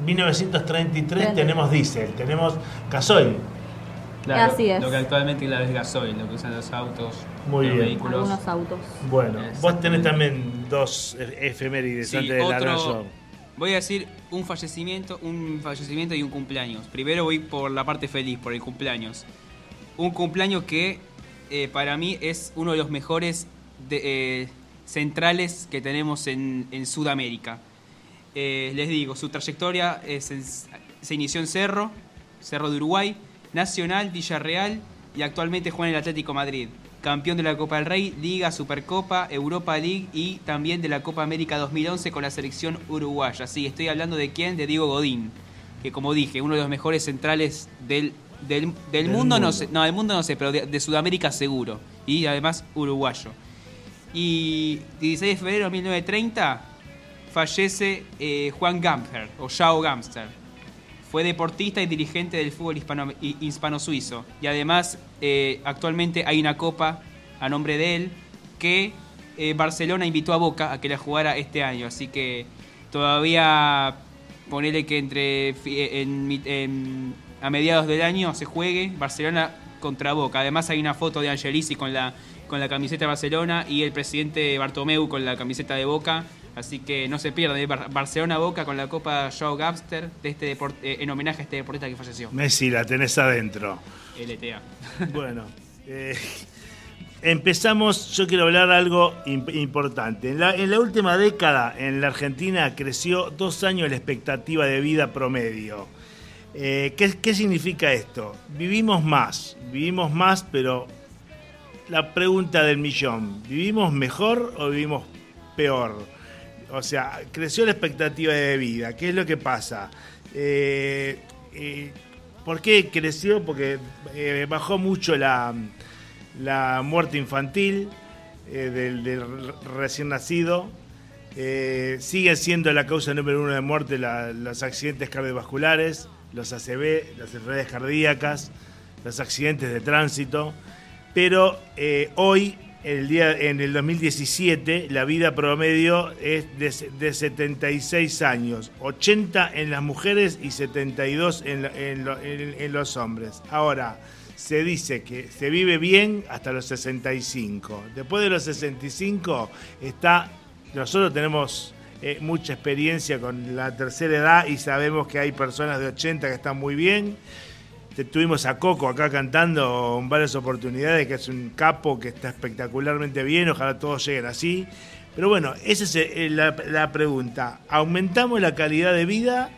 diésel, tenemos gasoil. Claro, así es. Lo que actualmente es gasoil, lo que usan los autos, muy los bien. vehículos. Algunos autos. Bueno, vos tenés también 2 efemérides antes de largar yo. Voy a decir un fallecimiento y un cumpleaños. Primero voy por la parte feliz, por el cumpleaños. Un cumpleaños que para mí es uno de los mejores centrales que tenemos en Sudamérica. Les digo, su trayectoria se inició en Cerro de Uruguay, Nacional, Villarreal y actualmente juega en el Atlético Madrid. Campeón de la Copa del Rey, Liga, Supercopa, Europa League y también de la Copa América 2011 con la selección uruguaya. Sí, estoy hablando de quién, de Diego Godín, que como dije, uno de los mejores centrales del mundo, no sé, del mundo no sé, pero de Sudamérica seguro. Y además uruguayo. Y 16 de febrero de 1930 fallece Juan Gamper, o João Gamper. Fue deportista y dirigente del fútbol hispano-suizo. Y además, actualmente hay una copa a nombre de él que Barcelona invitó a Boca a que la jugara este año. Así que todavía ponele que a mediados del año se juegue Barcelona contra Boca. Además hay una foto de Angelici con la camiseta de Barcelona y el presidente Bartomeu con la camiseta de Boca. Así que no se pierdan, Barcelona-Boca con la Copa João Gamper en homenaje a este deportista que falleció. Messi, la tenés adentro. LTA. Bueno, empezamos. Yo quiero hablar algo importante. En la última década en la Argentina creció 2 años la expectativa de vida promedio. ¿Qué significa esto? Vivimos más, pero la pregunta del millón, ¿vivimos mejor o vivimos peor? O sea, creció la expectativa de vida. ¿Qué es lo que pasa? ¿Por qué creció? Porque bajó mucho la muerte infantil del recién nacido. Sigue siendo la causa número 1 de muerte los accidentes cardiovasculares, los ACV, las enfermedades cardíacas, los accidentes de tránsito. Pero hoy en el 2017 la vida promedio es de 76 años, 80 en las mujeres y 72 en los hombres. Ahora, se dice que se vive bien hasta los 65. Después de los 65 nosotros tenemos mucha experiencia con la tercera edad y sabemos que hay personas de 80 que están muy bien. Tuvimos a Coco acá cantando en varias oportunidades, que es un capo que está espectacularmente bien, ojalá todos lleguen así. Pero bueno, esa es la pregunta. ¿Aumentamos la calidad de vida?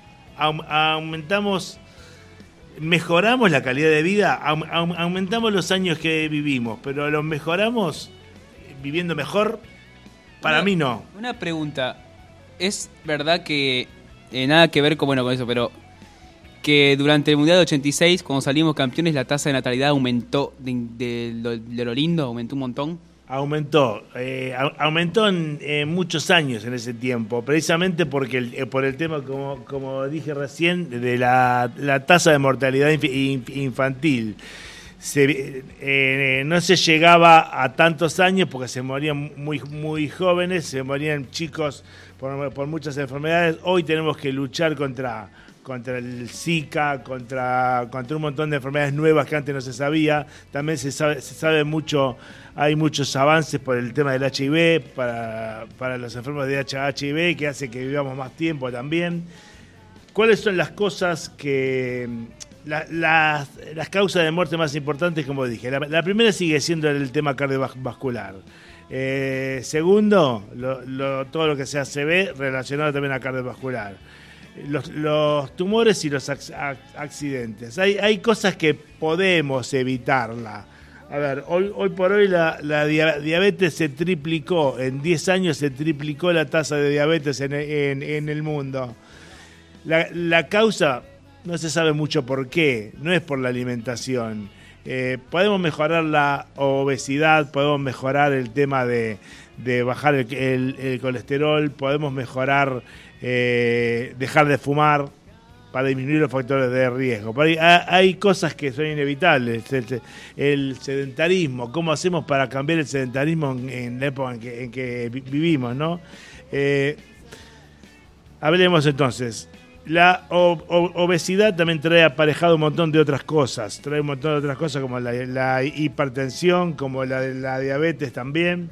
¿Mejoramos la calidad de vida? ¿Aumentamos los años que vivimos, pero los mejoramos viviendo mejor? Para mí no. Una pregunta. ¿Es verdad que nada que ver con eso, pero que durante el Mundial de 86, cuando salimos campeones, la tasa de natalidad aumentó de lo lindo, aumentó un montón? Aumentó en muchos años en ese tiempo, precisamente porque por el tema, como dije recién, de la tasa de mortalidad infantil. No se llegaba a tantos años porque se morían muy jóvenes, se morían chicos por muchas enfermedades. Hoy tenemos que luchar contra el Zika, contra un montón de enfermedades nuevas que antes no se sabía. También se sabe mucho, hay muchos avances por el tema del HIV para los enfermos de HIV, que hace que vivamos más tiempo también. ¿Cuáles son las cosas que... Las causas de muerte más importantes, como dije? La primera sigue siendo el tema cardiovascular. Segundo, todo lo que sea ACV relacionado también a cardiovascular. Los tumores y los accidentes. Hay cosas que podemos evitarla. A ver, hoy por hoy la diabetes se triplicó. En 10 años se triplicó la tasa de diabetes en el mundo. La causa no se sabe mucho por qué. No es por la alimentación. Podemos mejorar la obesidad, podemos mejorar el tema de bajar el colesterol, podemos mejorar dejar de fumar para disminuir los factores de riesgo. Pero hay cosas que son inevitables. El sedentarismo, ¿cómo hacemos para cambiar el sedentarismo en la época en que vivimos, ¿no? Hablemos entonces. La obesidad también trae aparejado un montón de otras cosas. Trae un montón de otras cosas como la hipertensión, como la diabetes también.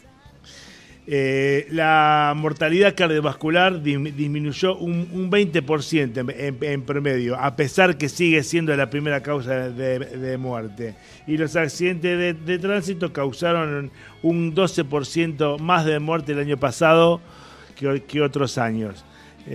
La mortalidad cardiovascular disminuyó un 20% en promedio, a pesar que sigue siendo la primera causa de muerte. Y los accidentes de tránsito causaron un 12% más de muerte el año pasado que otros años.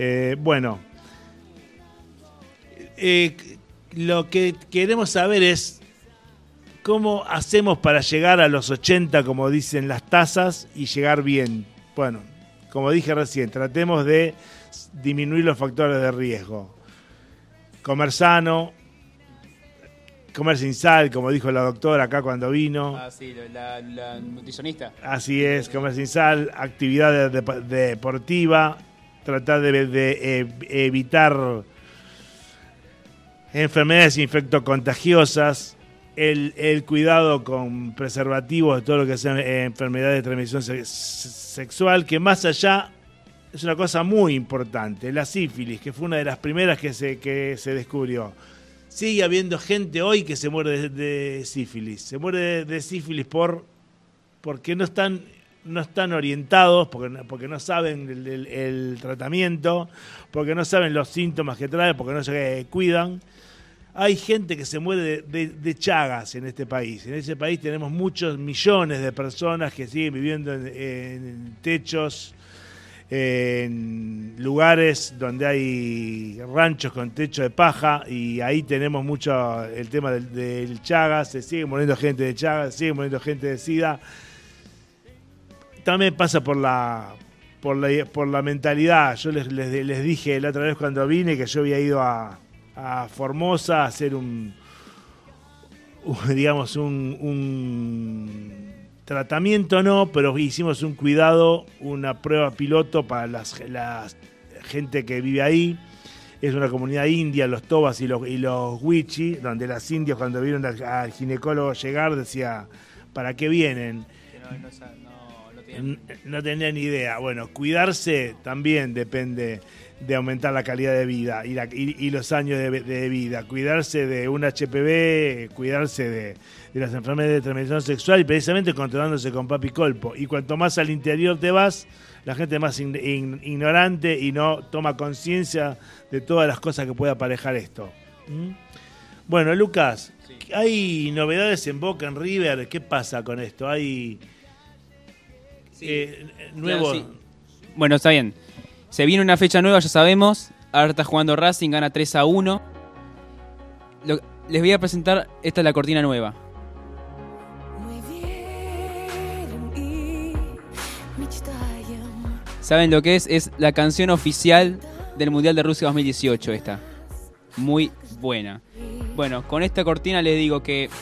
Lo que queremos saber es cómo hacemos para llegar a los 80, como dicen las tasas, y llegar bien. Bueno, como dije recién, tratemos de disminuir los factores de riesgo. Comer sano, comer sin sal, como dijo la doctora acá cuando vino. Ah, sí, la nutricionista. Así es, comer sin sal, actividad deportiva, tratar de evitar enfermedades infectocontagiosas, el cuidado con preservativos de todo lo que sean enfermedades de transmisión sexual, que más allá es una cosa muy importante. La sífilis, que fue una de las primeras que se descubrió. Sigue habiendo gente hoy que se muere de sífilis. Se muere de sífilis porque no están orientados, porque no saben el tratamiento, porque no saben los síntomas que trae, porque no se cuidan. Hay gente que se muere de chagas en este país. En ese país tenemos muchos millones de personas que siguen viviendo en techos, en lugares donde hay ranchos con techo de paja, y ahí tenemos mucho el tema del chagas. Se sigue muriendo gente de chagas, se sigue muriendo gente de SIDA. También pasa por la mentalidad. Yo les dije la otra vez cuando vine que yo había ido a Formosa a hacer un tratamiento, no, pero hicimos un cuidado, una prueba piloto para la gente que vive ahí. Es una comunidad india, los tobas y los wichi, donde las indias cuando vieron al ginecólogo llegar decía, ¿Para qué vienen? No tenía ni idea. Bueno, cuidarse también depende de aumentar la calidad de vida y los años de vida. Cuidarse de un HPV, cuidarse de las enfermedades de transmisión sexual y precisamente controlándose con papi colpo. Y cuanto más al interior te vas, la gente es más ignorante y no toma conciencia de todas las cosas que puede aparejar esto. Bueno, Lucas, ¿hay novedades en Boca, en River? ¿Qué pasa con esto? ¿Hay nuevos? Claro, sí. Bueno, está bien. Se viene una fecha nueva, ya sabemos. Ahora está jugando Racing, gana 3-1. Les voy a presentar, esta es la cortina nueva. ¿Saben lo que es? Es la canción oficial del Mundial de Rusia 2018 esta. Muy buena. Bueno, con esta cortina les digo que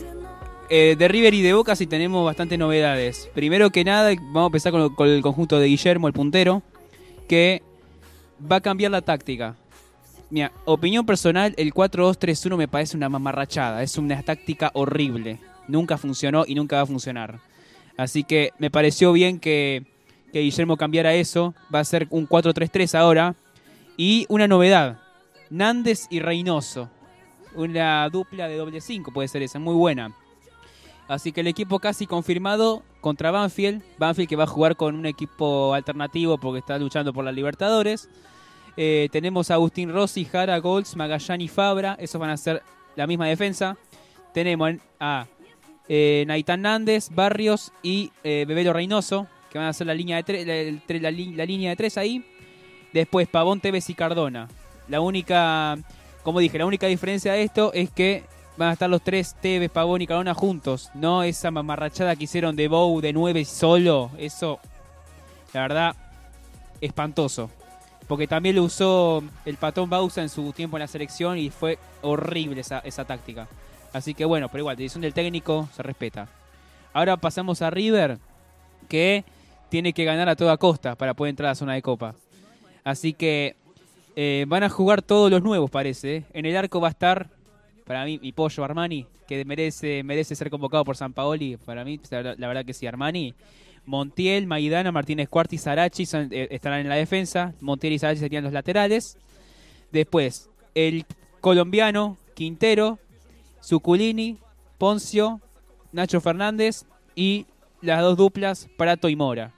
de River y de Boca sí tenemos bastantes novedades. Primero que nada, vamos a empezar con el conjunto de Guillermo, el puntero, que va a cambiar la táctica. Mira, opinión personal, el 4-2-3-1 me parece una mamarrachada. Es una táctica horrible. Nunca funcionó y nunca va a funcionar. Así que me pareció bien que Guillermo cambiara eso. Va a ser un 4-3-3 ahora. Y una novedad, Nández y Reynoso. Una dupla de doble 5 puede ser esa, muy buena. Así que el equipo casi confirmado contra Banfield. Banfield que va a jugar con un equipo alternativo porque está luchando por la Libertadores. Tenemos a Agustín Rossi, Jara, Golds, Magallán y Fabra. Esos van a ser la misma defensa. Tenemos a Naitán Nández, Barrios y Bebelo Reynoso, que van a hacer la línea de la línea de 3 ahí. Después Pavón, Tevez y Cardona. La única diferencia de esto es que van a estar los tres, Tevez, Pavón y Cardona juntos. No esa mamarrachada que hicieron de Bou de 9 solo. Eso, la verdad, espantoso. Porque también lo usó el Patón Bausa en su tiempo en la selección y fue horrible esa táctica. Así que bueno, pero igual, decisión del técnico se respeta. Ahora pasamos a River, que tiene que ganar a toda costa para poder entrar a la zona de Copa. Así que van a jugar todos los nuevos, parece. En el arco va a estar, para mí, mi pollo Armani, que merece ser convocado por Sampaoli. Para mí, la verdad que sí, Armani. Montiel, Maidana, Martínez Cuarta y Sarachi estarán en la defensa. Montiel y Sarachi serían los laterales. Después, el colombiano, Quintero, Zuculini, Poncio, Nacho Fernández y las dos duplas, Prato y Mora.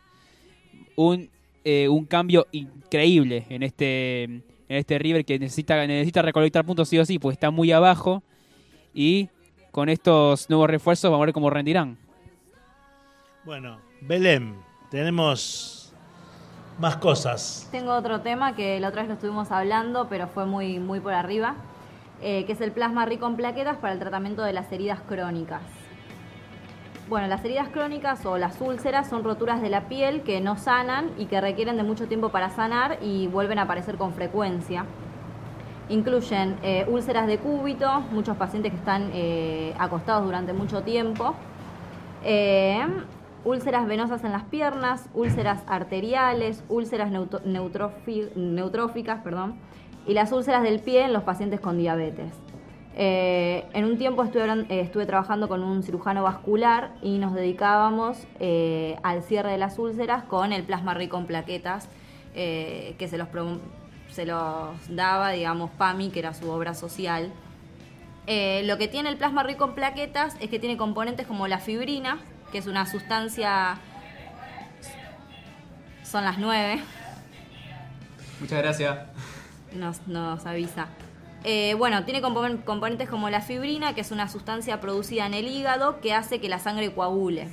Un cambio increíble en este River que necesita recolectar puntos sí o sí, pues está muy abajo. Y con estos nuevos refuerzos vamos a ver cómo rendirán. Bueno, Belén, tenemos más cosas. Tengo otro tema que la otra vez lo estuvimos hablando, pero fue muy, muy por arriba, que es el plasma rico en plaquetas para el tratamiento de las heridas crónicas. Bueno, las heridas crónicas o las úlceras son roturas de la piel que no sanan y que requieren de mucho tiempo para sanar y vuelven a aparecer con frecuencia. Incluyen úlceras de cúbito, muchos pacientes que están acostados durante mucho tiempo, úlceras venosas en las piernas, úlceras arteriales, úlceras neutróficas, y las úlceras del pie en los pacientes con diabetes. En un tiempo estuve trabajando con un cirujano vascular y nos dedicábamos al cierre de las úlceras con el plasma rico en plaquetas que se los daba, digamos, PAMI, que era su obra social. Lo que tiene el plasma rico en plaquetas es que tiene componentes como la fibrina, que es una sustancia... Son las 9. Muchas gracias. Nos avisa. Bueno, tiene componentes como la fibrina, que es una sustancia producida en el hígado que hace que la sangre coagule.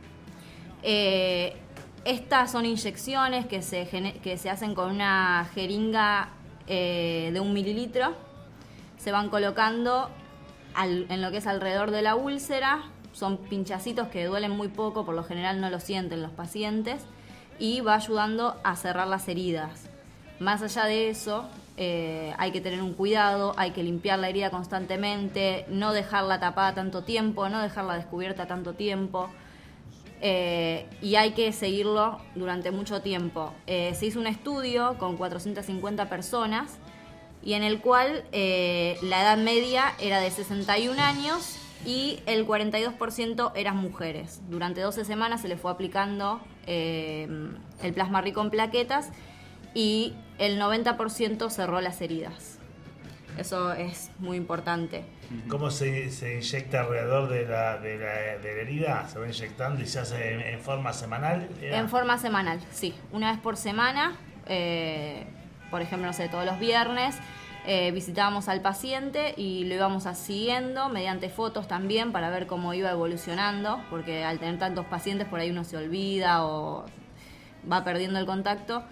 Estas son inyecciones que se hacen con una jeringa de 1 mililitro. Se van colocando en lo que es alrededor de la úlcera. Son pinchacitos que duelen muy poco, por lo general no lo sienten los pacientes, y va ayudando a cerrar las heridas. Más allá de eso, hay que tener un cuidado, hay que limpiar la herida constantemente, no dejarla tapada tanto tiempo, no dejarla descubierta tanto tiempo, y hay que seguirlo durante mucho tiempo. Se hizo un estudio con 450 personas y en el cual la edad media era de 61 años y el 42% eran mujeres. Durante 12 semanas se les fue aplicando el plasma rico en plaquetas y el 90% cerró las heridas. Eso es muy importante. ¿Cómo se inyecta alrededor de la herida? ¿Se va inyectando y se hace en forma semanal? En forma semanal, sí. Una vez por semana, por ejemplo, no sé, todos los viernes, visitábamos al paciente y lo íbamos siguiendo mediante fotos también para ver cómo iba evolucionando, porque al tener tantos pacientes por ahí uno se olvida o va perdiendo el contacto.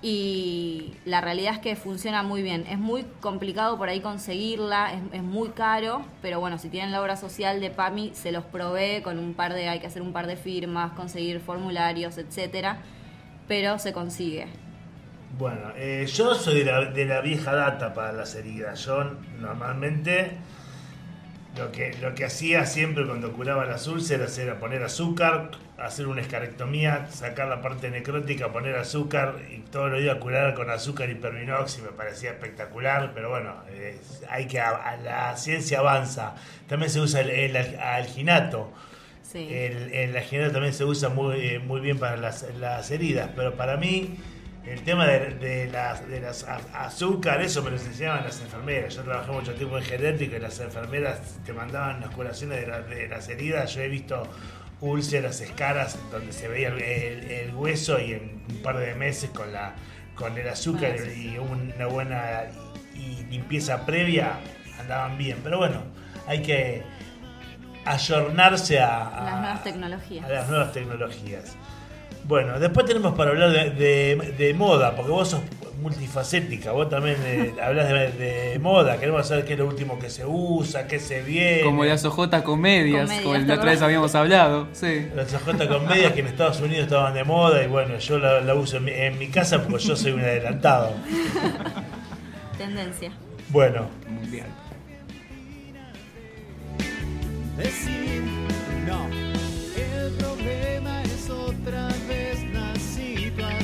Y la realidad es que funciona muy bien. Es muy complicado por ahí conseguirla, es muy caro, pero bueno, si tienen la obra social de PAMI se los provee con hay que hacer un par de firmas, conseguir formularios, etcétera, pero se consigue. Bueno, yo soy de la vieja data para las heridas. Yo normalmente lo que hacía siempre cuando curaba las úlceras era poner azúcar, hacer una escarectomía, sacar la parte necrótica, poner azúcar y todo lo iba a curar con azúcar y Pervinox y me parecía espectacular, pero bueno, la ciencia avanza. También se usa el alginato. Sí. El alginato también se usa muy bien para las heridas, pero para mí el tema de las azúcar, eso me lo enseñaban las enfermeras. Yo trabajé mucho tiempo en geriátrica y las enfermeras te mandaban las curaciones de las heridas. Yo he visto úlceras, escaras, donde se veía el hueso y en un par de meses con el azúcar y una buena limpieza previa andaban bien. Pero bueno, hay que ayornarse a las nuevas tecnologías. A las nuevas tecnologías. Bueno, después tenemos para hablar de moda, porque vos sos multifacética, vos también hablas de moda, queremos saber qué es lo último que se usa, qué se viene. Como las OJ comedias, como la otra vez habíamos hablado. Sí. Las OJ comedias que en Estados Unidos estaban de moda y bueno, yo la uso en mi casa porque yo soy un adelantado. Tendencia. Bueno. Mundial. Decir no, el problema es otra vez la situación.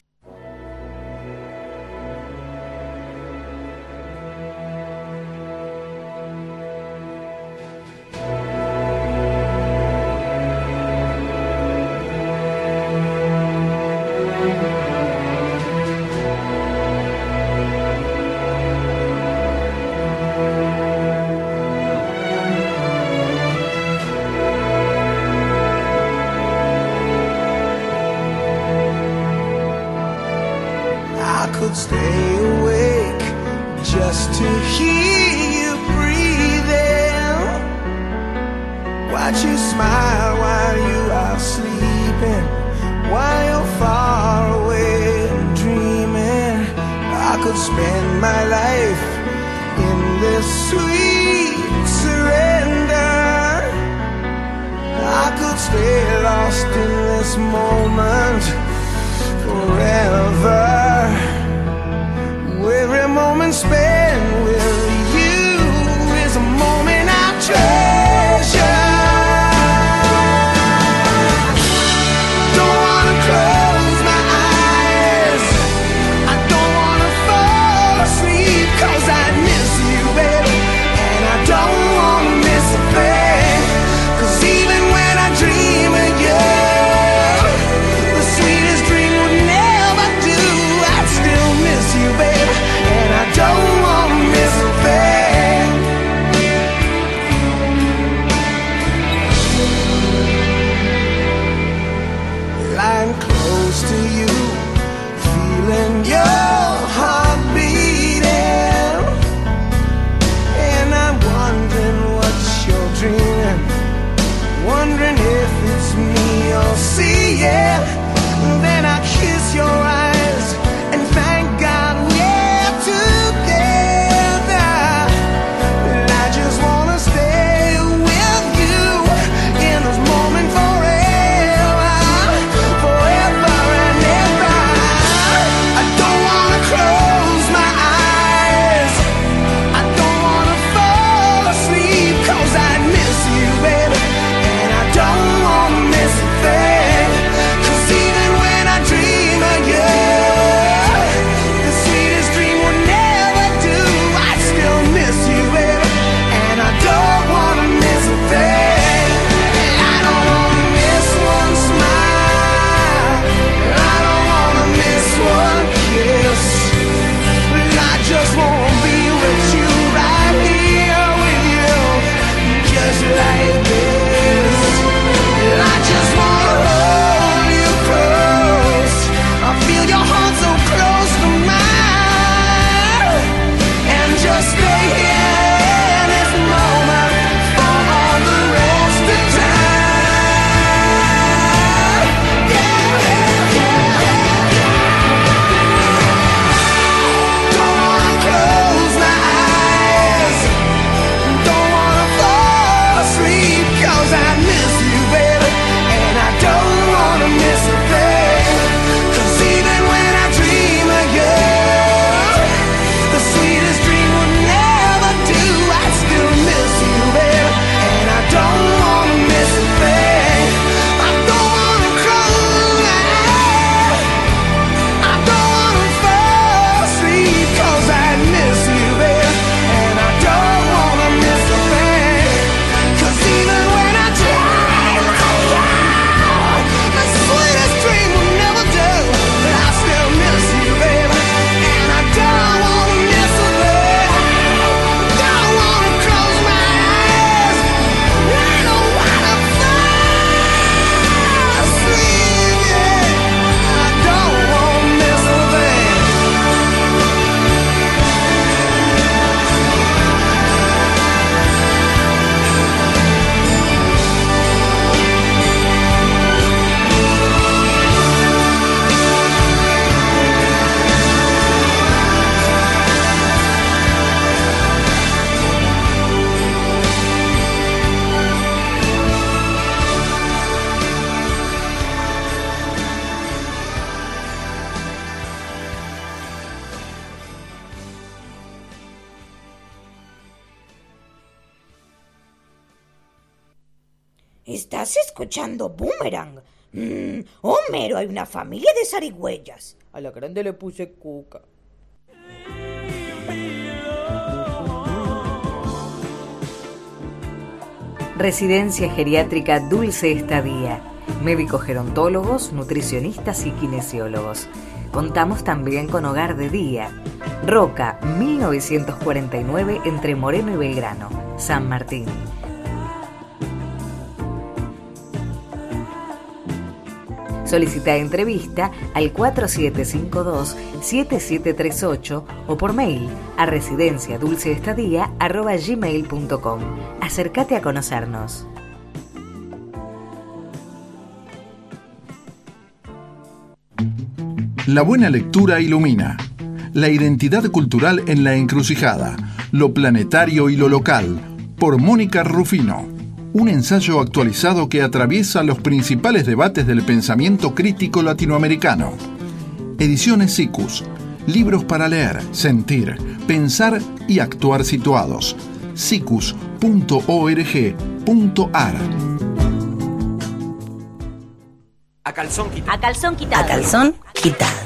Stay awake just to hear you breathing. Watch you smile while you are sleeping, while you're far away and dreaming. I could spend my life in this sweet surrender. I could stay lost in this moment forever. Every moment spent with you is a moment I treasure. Don't wanna close my eyes, I don't wanna fall asleep, 'cause I miss you, baby, and I don't wanna miss a thing. 'Cause even when I dream of you, the sweetest dream would never do. ¿Estás escuchando Boomerang? Homero, hay una familia de zarigüeyas. A la grande le puse cuca. Residencia Geriátrica Dulce Estadía. Médicos gerontólogos, nutricionistas y kinesiólogos. Contamos también con hogar de día. Roca, 1949, entre Moreno y Belgrano, San Martín. Solicita entrevista al 4752-7738 o por mail a residenciadulceestadía@gmail.com. Acércate a conocernos. La buena lectura ilumina. La identidad cultural en la encrucijada. Lo planetario y lo local. Por Mónica Rufino. Un ensayo actualizado que atraviesa los principales debates del pensamiento crítico latinoamericano. Ediciones SICUS. Libros para leer, sentir, pensar y actuar situados. sicus.org.ar. A calzón quitado. A calzón quitado. A calzón quitado.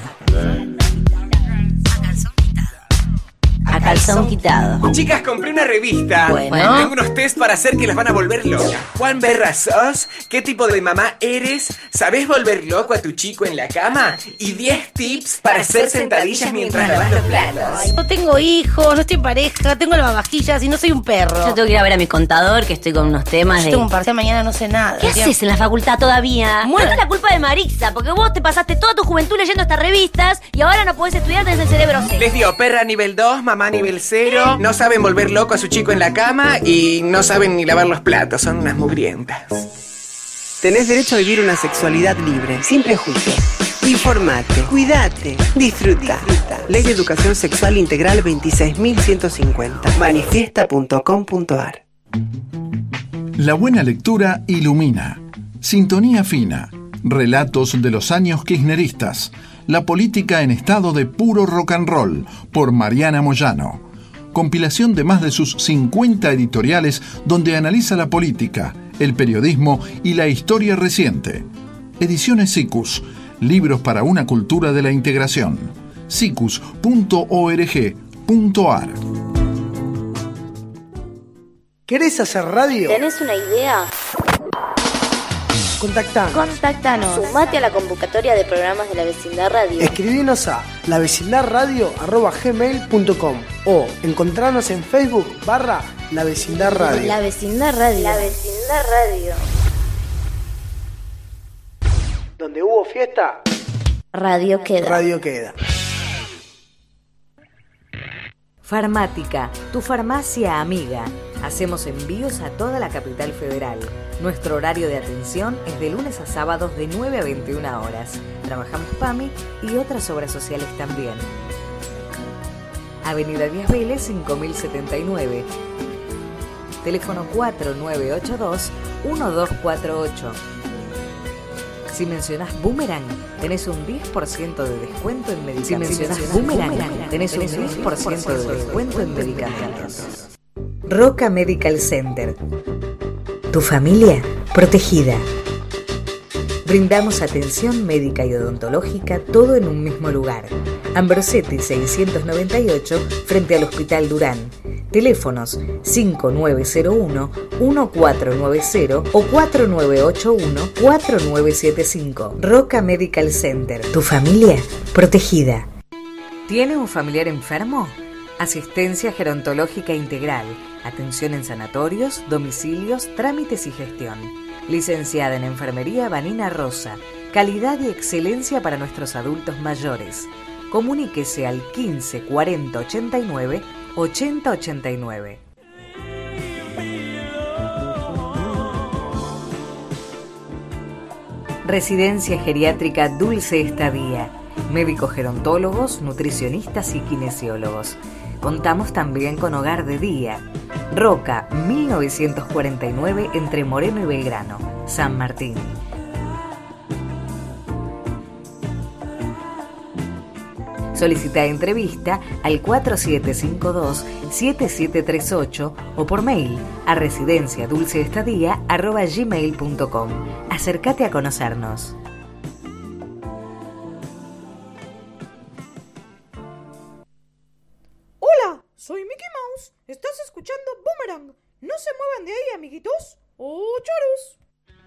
A calzón quitado. Chicas, compré una revista. Bueno. Tengo unos test para hacer que las van a volver locas. ¿Cuán berra sos? ¿Qué tipo de mamá eres? ¿Sabés volver loco a tu chico en la cama? Y 10 tips para hacer sentadillas mientras lavas los platos. No tengo hijos, no estoy en pareja, tengo lavavajillas y no soy un perro. Yo tengo que ir a ver a mi contador, que estoy con unos temas Yo tengo un parcial mañana, no sé nada. ¿Qué haces en la facultad todavía? Bueno, es la culpa de Marisa, porque vos te pasaste toda tu juventud leyendo estas revistas y ahora no podés estudiar desde el cerebro seco. Les dio perra nivel 2, mamá nivel 0, no saben volver loco a su chico en la cama y no saben ni lavar los platos, son unas mugrientas. Tenés derecho a vivir una sexualidad libre, sin prejuicios. Informate, cuídate, disfruta. Ley de Educación Sexual Integral 26.150. Manifiesta.com.ar. La buena lectura ilumina. Sintonía fina. Relatos de los años kirchneristas. La política en estado de puro rock and roll, por Mariana Moyano. Compilación de más de sus 50 editoriales donde analiza la política, el periodismo y la historia reciente. Ediciones SICUS. Libros para una cultura de la integración. sicus.org.ar. ¿Querés hacer radio? ¿Tenés una idea? Contactanos. Sumate a la convocatoria de programas de la Vecindad Radio. Escribinos a lavecindadradio@gmail.com o encontrarnos en Facebook /La Vecindad Radio. La Vecindad Radio. La Vecindad Radio. Donde hubo fiesta, Radio queda. Radio queda. Farmática, tu farmacia amiga. Hacemos envíos a toda la capital federal. Nuestro horario de atención es de lunes a sábados de 9 a 21 horas. Trabajamos PAMI y otras obras sociales también. Avenida Díaz Vélez, 5079. Teléfono 4982-1248. Si mencionás Boomerang, tenés un 10% de descuento en medicamentos. Si mencionás Boomerang, tenés un 10% de descuento en medicamentos. Roca Medical Center. Tu familia protegida. Brindamos atención médica y odontológica todo en un mismo lugar. Ambrosetti 698 frente al Hospital Durán. Teléfonos 5901-1490 o 4981-4975. Roca Medical Center. Tu familia protegida. ¿Tiene un familiar enfermo? Asistencia gerontológica integral. Atención en sanatorios, domicilios, trámites y gestión. Licenciada en Enfermería Vanina Rosa. Calidad y excelencia para nuestros adultos mayores. Comuníquese al 15 40 89 80 89. Residencia Geriátrica Dulce Estadía. Médicos gerontólogos, nutricionistas y kinesiólogos. Contamos también con hogar de día. Roca, 1949, entre Moreno y Belgrano, San Martín. Solicita entrevista al 4752-7738 o por mail a residenciadulceestadía@gmail.com. Acércate a conocernos. Hola, soy Mickey Mouse. Estás escuchando Boomerang. No se muevan de ahí, amiguitos. ¡Oh, choros!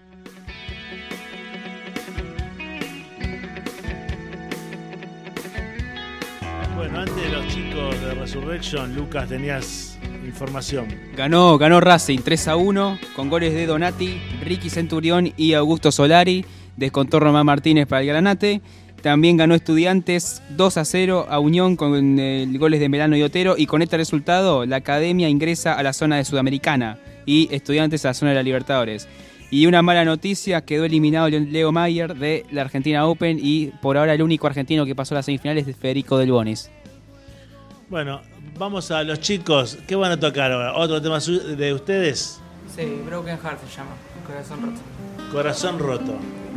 Bueno, antes de los chicos de Resurrection, Lucas, tenías información. Ganó Racing 3-1 con goles de Donati, Ricky Centurión y Augusto Solari. Descontó Román Martínez para el Granate. También ganó Estudiantes 2-0 a Unión con goles de Melano y Otero. Y con este resultado, la Academia ingresa a la zona de Sudamericana y Estudiantes a la zona de la Libertadores. Y una mala noticia, quedó eliminado Leo Mayer de la Argentina Open y por ahora el único argentino que pasó a las semifinales es Federico Del Bonis. Bueno, vamos a los chicos. ¿Qué van a tocar ahora? ¿Otro tema de ustedes? Sí, Broken Heart se llama, Corazón Roto. Corazón Roto.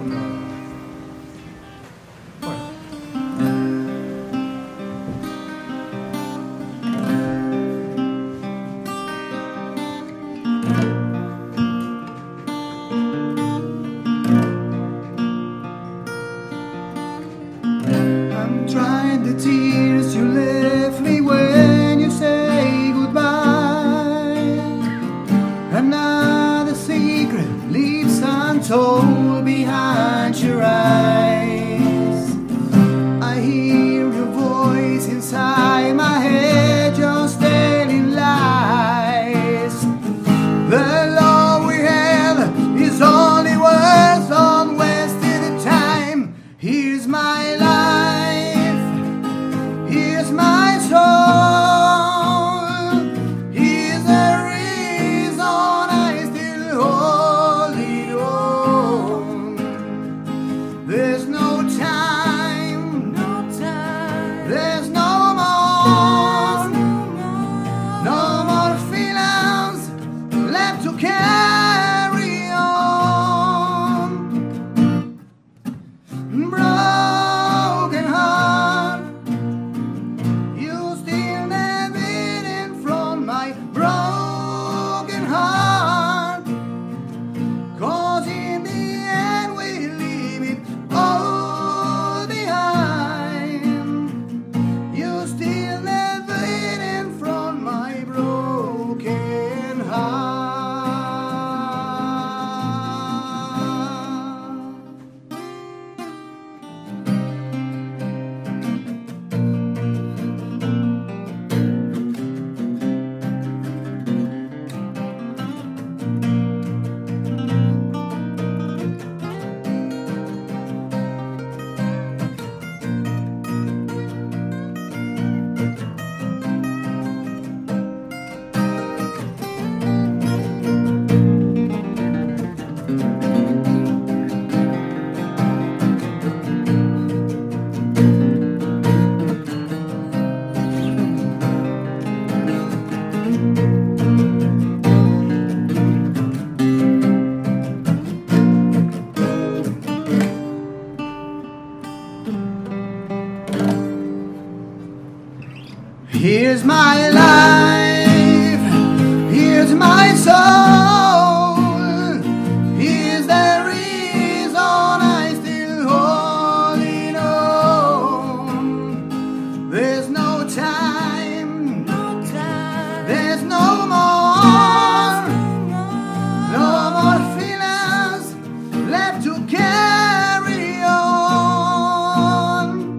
I'm trying the tears you left me when you say goodbye. Another secret leaves untold behind your eyes. I hear your voice inside my head, just telling lies. The love we have is only worth on wasted time. Here's my life, here's my soul, here's the reason I still hold it on. There's no time, there's no more feelings left to carry on. Broken heart, you still never beating from my broken heart. 'Cause in the end we leave it all behind. You still never beating from my broken heart. Here's my life, here's my soul, here's the reason I still hold it on. There's no time, there's no more feelings left to carry on.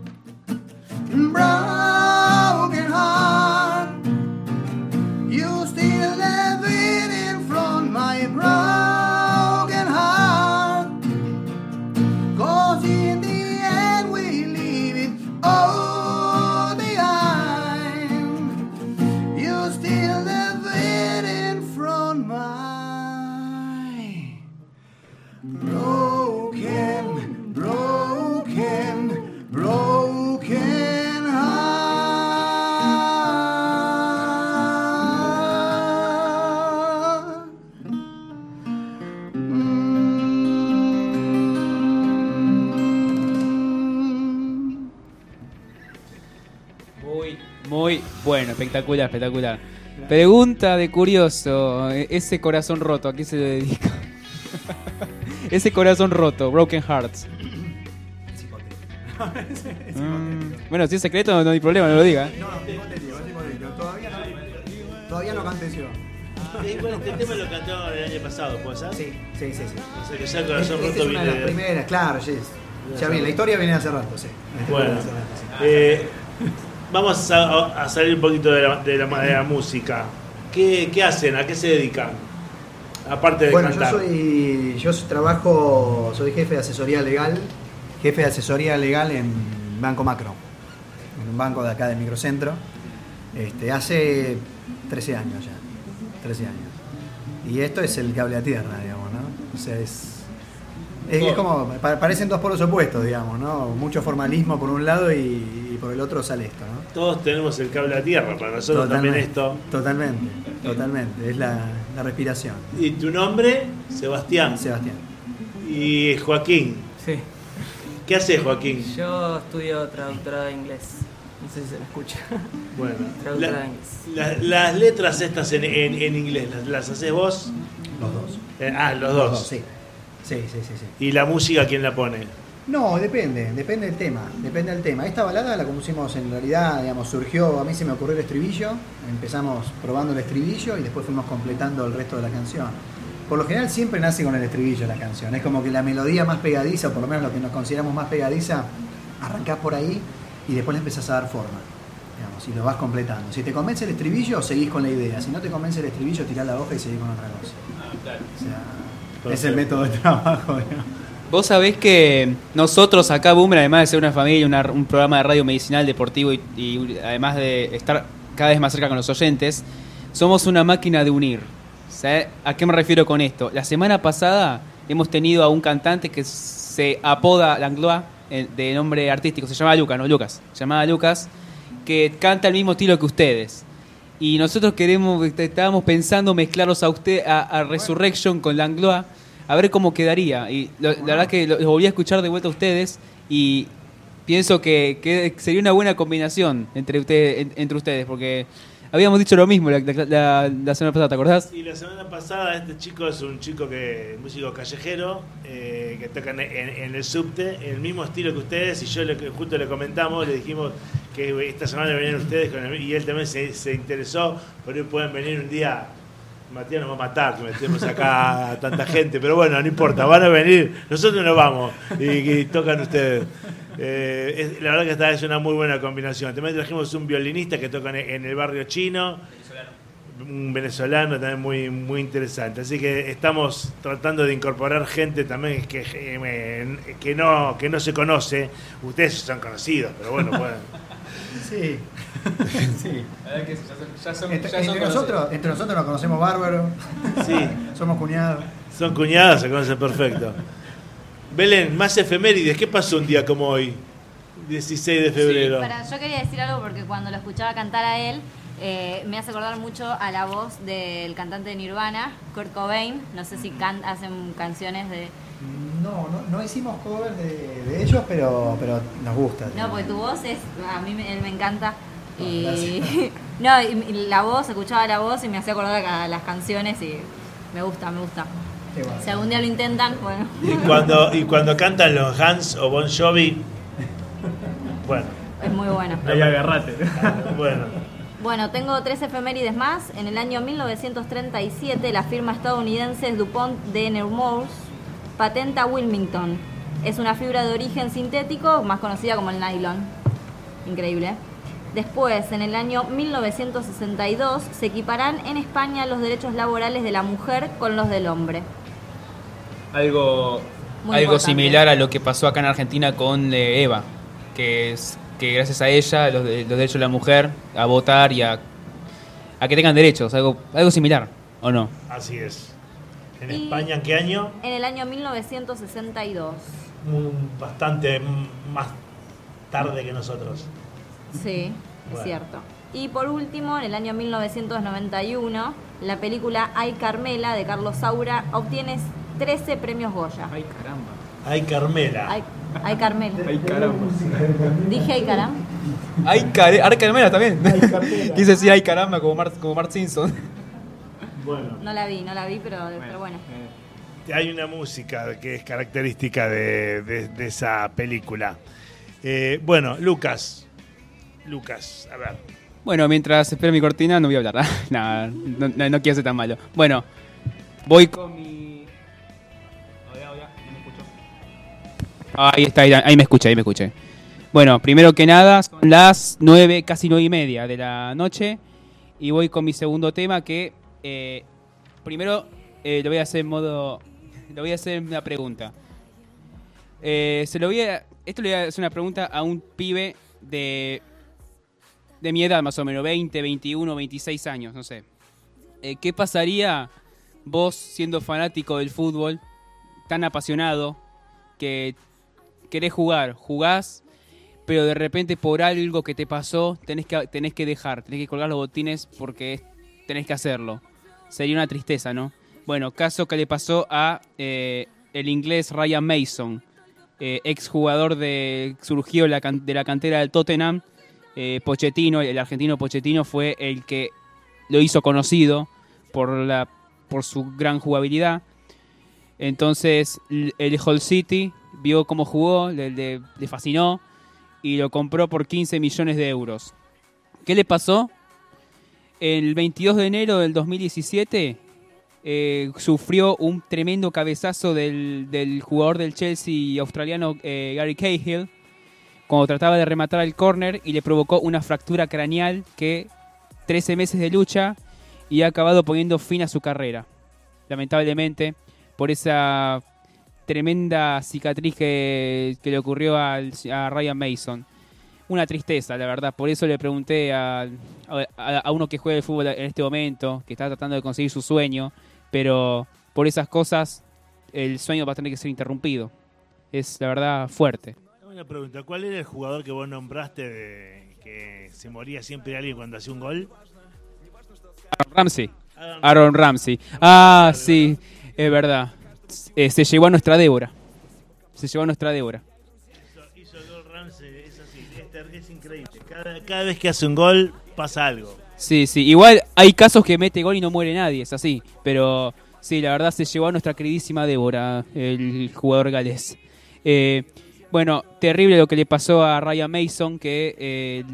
Broken heart, you still live in front my broken heart. 'Cause in the end we leave it all behind. Muy bueno, espectacular. Pregunta de curioso, ese corazón roto, ¿a qué se le dedica? Ese corazón roto, Broken Hearts. Bueno, si es secreto no hay problema, no lo diga. No, todavía no aconteció. Bueno, este tema lo cantó el año pasado, ¿puede ser? Sí. O sea que ya el corazón roto Es una viene de las primeras, claro, ya vi, la historia viene hace rato, sí. Bueno, vamos a salir un poquito de la música. ¿Qué hacen? ¿A qué se dedican? Aparte de cantar. Soy jefe de asesoría legal en Banco Macro, en un banco de acá del microcentro, hace 13 años ya, 13 años. Y esto es el cable a tierra, digamos, ¿no? O sea, es como, parecen dos polos opuestos, digamos, ¿no? Mucho formalismo por un lado y por el otro sale esto, ¿no? Todos tenemos el cable a tierra, para nosotros también esto. Totalmente, es la respiración. ¿Y tu nombre? Sebastián. ¿Y Joaquín? Sí. ¿Qué haces, Joaquín? Yo estudio traductora de inglés. No sé si se me escucha. Bueno, traductora de inglés. las letras estas en inglés, ¿las haces vos? Los dos. Los dos. Sí. ¿Y la música quién la pone? No, depende del tema. Esta balada la compusimos en realidad, digamos, surgió, a mí se me ocurrió el estribillo, empezamos probando el estribillo y después fuimos completando el resto de la canción. Por lo general siempre nace con el estribillo la canción, es como que la melodía más pegadiza, o por lo menos lo que nos consideramos más pegadiza, arrancás por ahí y después le empezás a dar forma, digamos, y lo vas completando. Si te convence el estribillo, seguís con la idea, si no te convence el estribillo, tirás la hoja y seguís con otra cosa. Claro. O sea, es el método de trabajo, digamos. Vos sabés que nosotros acá, Boomer, además de ser una familia, un programa de radio medicinal, deportivo y además de estar cada vez más cerca con los oyentes, somos una máquina de unir. ¿Sabés a qué me refiero con esto? La semana pasada hemos tenido a un cantante que se apoda Langlois, de nombre artístico, se llamaba Lucas, que canta el mismo estilo que ustedes. Y nosotros estábamos pensando mezclarlos a Resurrection con Langlois, a ver cómo quedaría. Y la verdad que los volví a escuchar de vuelta a ustedes y pienso que sería una buena combinación entre ustedes, porque habíamos dicho lo mismo la semana pasada, ¿te acordás? Sí, la semana pasada este chico es un músico callejero, que toca en el subte, el mismo estilo que ustedes, y justo le comentamos, le dijimos que esta semana venían ustedes y él también se interesó, pero hoy pueden venir un día. Matías nos va a matar que metemos acá a tanta gente, pero bueno, no importa, van a venir, nosotros nos vamos y tocan ustedes. La verdad que esta es una muy buena combinación. También trajimos un violinista que toca en el barrio chino, un venezolano también muy interesante. Así que estamos tratando de incorporar gente también que no se conoce. Ustedes son conocidos, pero bueno, pueden. Sí. La verdad que ya son entre nosotros nos conocemos bárbaro. Sí. Somos cuñados. Son cuñados, se conocen perfecto. Belén, más efemérides. ¿Qué pasó un día como hoy? 16 de febrero. Sí, yo quería decir algo porque cuando lo escuchaba cantar a él, me hace acordar mucho a la voz del cantante de Nirvana, Kurt Cobain. No sé si hacen canciones de... No hicimos covers de ellos, pero nos gusta. No, porque tu voz a mí él me encanta. Y la voz, escuchaba la voz y me hacía acordar a las canciones y me gusta. Bueno. Si algún día lo intentan, bueno. Y cuando cantan los Hans o Bon Jovi, bueno. Es muy bueno. Ahí agarrate. Bueno, tengo 3 efemérides más. En el año 1937, la firma estadounidense DuPont de Nemours patenta Wilmington. Es una fibra de origen sintético, más conocida como el nylon. Increíble. Después, en el año 1962, se equiparán en España los derechos laborales de la mujer con los del hombre. Algo similar a lo que pasó acá en Argentina con Eva, que gracias a ella, los derechos de la mujer, a votar y a que tengan derechos, algo similar, ¿o no? Así es. ¿En España en qué año? En el año 1962. Bastante más tarde que nosotros. Sí, es cierto. Y por último, en el año 1991, la película Ay Carmela de Carlos Saura obtiene 13 premios Goya. Ay caramba. Ay Carmela. Ay Carmela. Ay caramba. Dije Ay caramba. Ay, carmela también. Quise decir ay caramba como Mark Simpson. Bueno. No la vi, pero bueno. Hay una música que es característica de esa película. Bueno, Lucas, a ver. Bueno, mientras espero mi cortina no voy a hablar. No quiero ser tan malo. Bueno, voy con mi... Hola, no me escucho. Ahí está, ahí me escuché. Bueno, primero que nada, son las 9, casi 9:30 de la noche. Y voy con mi segundo tema que... primero lo voy a hacer en modo... Lo voy a hacer una pregunta. Esto le voy a hacer una pregunta a un pibe de mi edad más o menos, 20, 21, 26 años, no sé. ¿Qué pasaría vos siendo fanático del fútbol, tan apasionado, que querés jugás, pero de repente por algo que te pasó tenés que dejar, tenés que colgar los botines porque tenés que hacerlo? Sería una tristeza, ¿no? Bueno, caso que le pasó a el inglés Ryan Mason, exjugador surgió de la cantera del Tottenham. Pochettino, el argentino Pochettino fue el que lo hizo conocido por su gran jugabilidad. Entonces el Hull City vio cómo jugó, le fascinó y lo compró por 15 millones de euros. ¿Qué le pasó? El 22 de enero del 2017 sufrió un tremendo cabezazo del jugador del Chelsea australiano Gary Cahill cuando trataba de rematar el córner y le provocó una fractura craneal que 13 meses de lucha y ha acabado poniendo fin a su carrera, lamentablemente, por esa tremenda cicatriz que le ocurrió a Ryan Mason. Una tristeza, la verdad. Por eso le pregunté a uno que juega el fútbol en este momento, que está tratando de conseguir su sueño, pero por esas cosas el sueño va a tener que ser interrumpido. Es, la verdad, fuerte. Una pregunta, ¿cuál era el jugador que vos nombraste que se moría siempre alguien cuando hacía un gol? Aaron Ramsey. Sí, es verdad. Se llevó a nuestra Débora. Hizo gol Ramsey, es así, es increíble. Cada vez que hace un gol pasa algo. Sí, igual hay casos que mete gol y no muere nadie, es así. Pero sí, la verdad se llevó a nuestra queridísima Débora, el jugador galés. Bueno, terrible lo que le pasó a Ryan Mason, que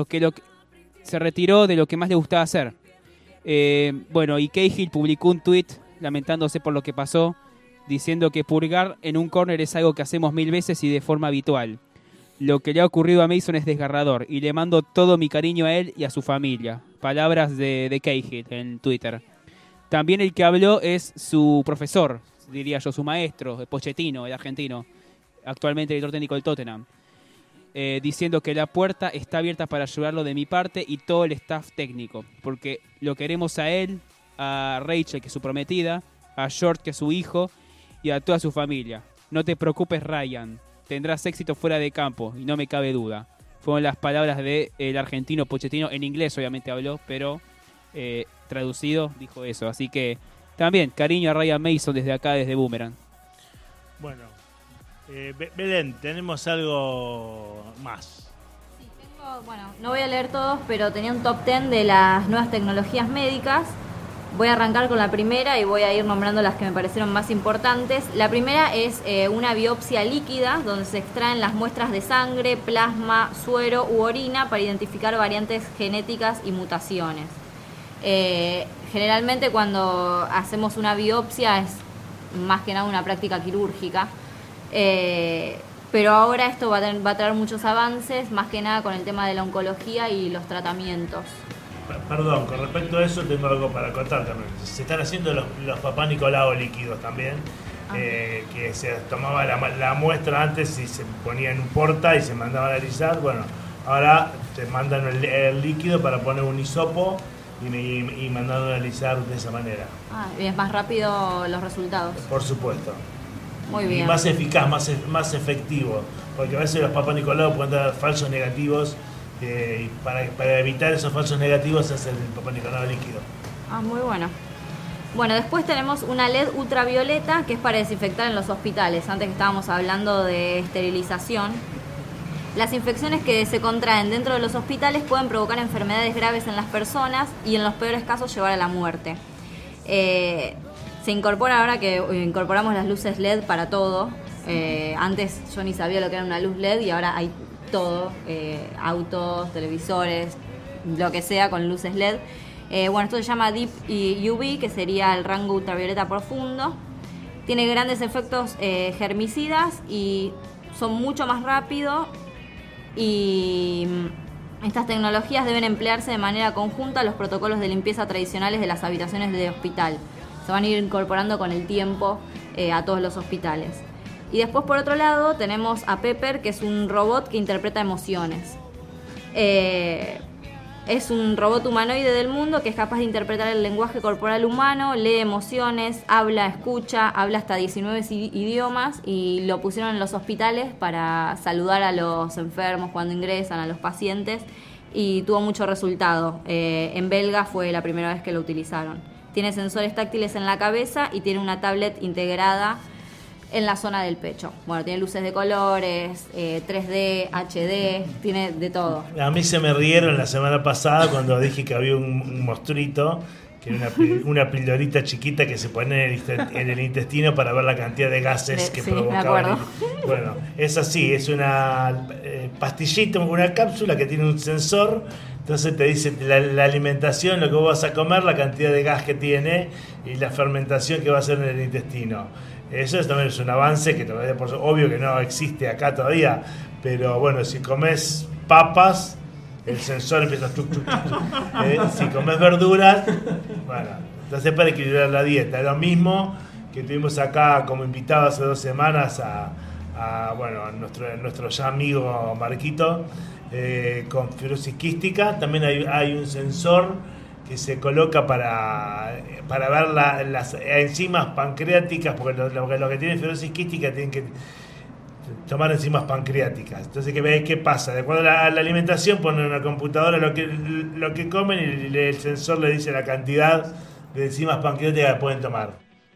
se retiró de lo que más le gustaba hacer. Bueno, y Cahill publicó un tweet lamentándose por lo que pasó, diciendo que purgar en un córner es algo que hacemos 1000 veces y de forma habitual. Lo que le ha ocurrido a Mason es desgarrador y le mando todo mi cariño a él y a su familia. Palabras de Cahill en Twitter. También el que habló es su profesor, diría yo, su maestro, Pochettino, el argentino, actualmente director técnico del Tottenham, diciendo que la puerta está abierta para ayudarlo de mi parte y todo el staff técnico, porque lo queremos a él, a Rachel, que es su prometida, a George, que es su hijo, y a toda su familia. No te preocupes, Ryan, tendrás éxito fuera de campo, y no me cabe duda. Fueron las palabras del argentino Pochettino, en inglés obviamente habló, pero traducido dijo eso. Así que también cariño a Ryan Mason desde acá, desde Boomerang. Bueno, Belén, tenemos algo más. Sí, bueno, no voy a leer todos, pero tenía un top 10 de las nuevas tecnologías médicas. Voy a arrancar con la primera y voy a ir nombrando las que me parecieron más importantes. La primera es una biopsia líquida, donde se extraen las muestras de sangre, plasma, suero u orina para identificar variantes genéticas y mutaciones. Generalmente cuando hacemos una biopsia es más que nada una práctica quirúrgica. Pero ahora esto va a traer muchos avances, más que nada con el tema de la oncología y los tratamientos. Perdón, con respecto a eso tengo algo para contar también. Se están haciendo los papá Nicolau líquidos también, que se tomaba la muestra antes y se ponía en un porta y se mandaba a analizar. Bueno, ahora te mandan el líquido para poner un hisopo y mandar a analizar de esa manera. Y es más rápido los resultados. Por supuesto. Muy bien. Y más eficaz, más efectivo, porque a veces los papá Nicolau pueden dar falsos negativos. Y para evitar esos falsos negativos se hace el papá Nicolau líquido. Muy bueno. Bueno, después tenemos una LED ultravioleta que es para desinfectar en los hospitales. Antes que estábamos hablando de esterilización. Las infecciones que se contraen dentro de los hospitales pueden provocar enfermedades graves en las personas y en los peores casos llevar a la muerte. Se incorpora ahora que incorporamos las luces LED para todo. Antes yo ni sabía lo que era una luz LED y ahora hay todo, autos, televisores, lo que sea con luces LED. Esto se llama Deep UV, que sería el rango ultravioleta profundo. Tiene grandes efectos germicidas y son mucho más rápidos. Y estas tecnologías deben emplearse de manera conjunta a los protocolos de limpieza tradicionales de las habitaciones de hospital. Se van a ir incorporando con el tiempo a todos los hospitales. Y después, por otro lado, tenemos a Pepper, que es un robot que interpreta emociones. Es un robot humanoide del mundo que es capaz de interpretar el lenguaje corporal humano, lee emociones, habla, escucha, habla hasta 19 idiomas, y lo pusieron en los hospitales para saludar a los enfermos cuando ingresan, a los pacientes, y tuvo mucho resultado. En belga fue la primera vez que lo utilizaron. Tiene sensores táctiles en la cabeza y tiene una tablet integrada en la zona del pecho. Bueno, tiene luces de colores, 3D, HD, tiene de todo. A mí se me rieron la semana pasada cuando dije que había un monstruito, que era una pildorita chiquita que se pone en el intestino para ver la cantidad de gases que provocaban. Bueno, es así, es una pastillita, una cápsula que tiene un sensor. Entonces te dice la alimentación, lo que vos vas a comer, la cantidad de gas que tiene y la fermentación que va a hacer en el intestino. Eso también es un avance que todavía, obvio que no existe acá todavía, pero bueno, si comes papas, el sensor empieza a si comes verduras, bueno, entonces para equilibrar la dieta. Es lo mismo que tuvimos acá como invitado hace 2 semanas a nuestro ya amigo Marquito, con fibrosis quística. También hay un sensor que se coloca para ver las enzimas pancreáticas, porque lo que tiene fibrosis quística tienen que tomar enzimas pancreáticas. Entonces, ¿qué pasa? De acuerdo a la alimentación, ponen en una computadora lo que comen y el sensor le dice la cantidad de enzimas pancreáticas que pueden tomar.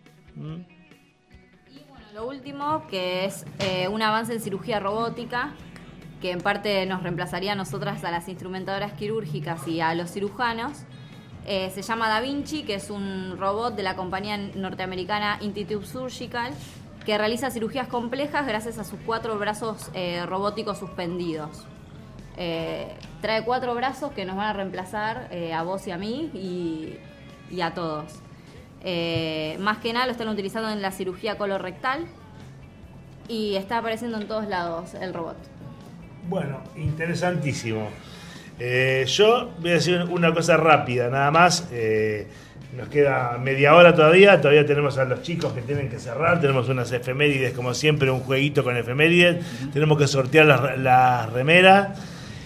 Y bueno, lo último, que es un avance en cirugía robótica, que en parte nos reemplazaría a nosotras, a las instrumentadoras quirúrgicas y a los cirujanos. Se llama Da Vinci, que es un robot de la compañía norteamericana Intitube Surgical, que realiza cirugías complejas gracias a sus 4 brazos robóticos suspendidos. Trae 4 brazos que nos van a reemplazar a vos y a mí y a todos. Más que nada lo están utilizando en la cirugía colorectal y está apareciendo en todos lados el robot. Bueno, interesantísimo. Yo voy a decir una cosa rápida, nada más. Nos queda media hora todavía tenemos a los chicos que tienen que cerrar, tenemos unas efemérides, como siempre, un jueguito con efemérides, tenemos que sortear las remeras.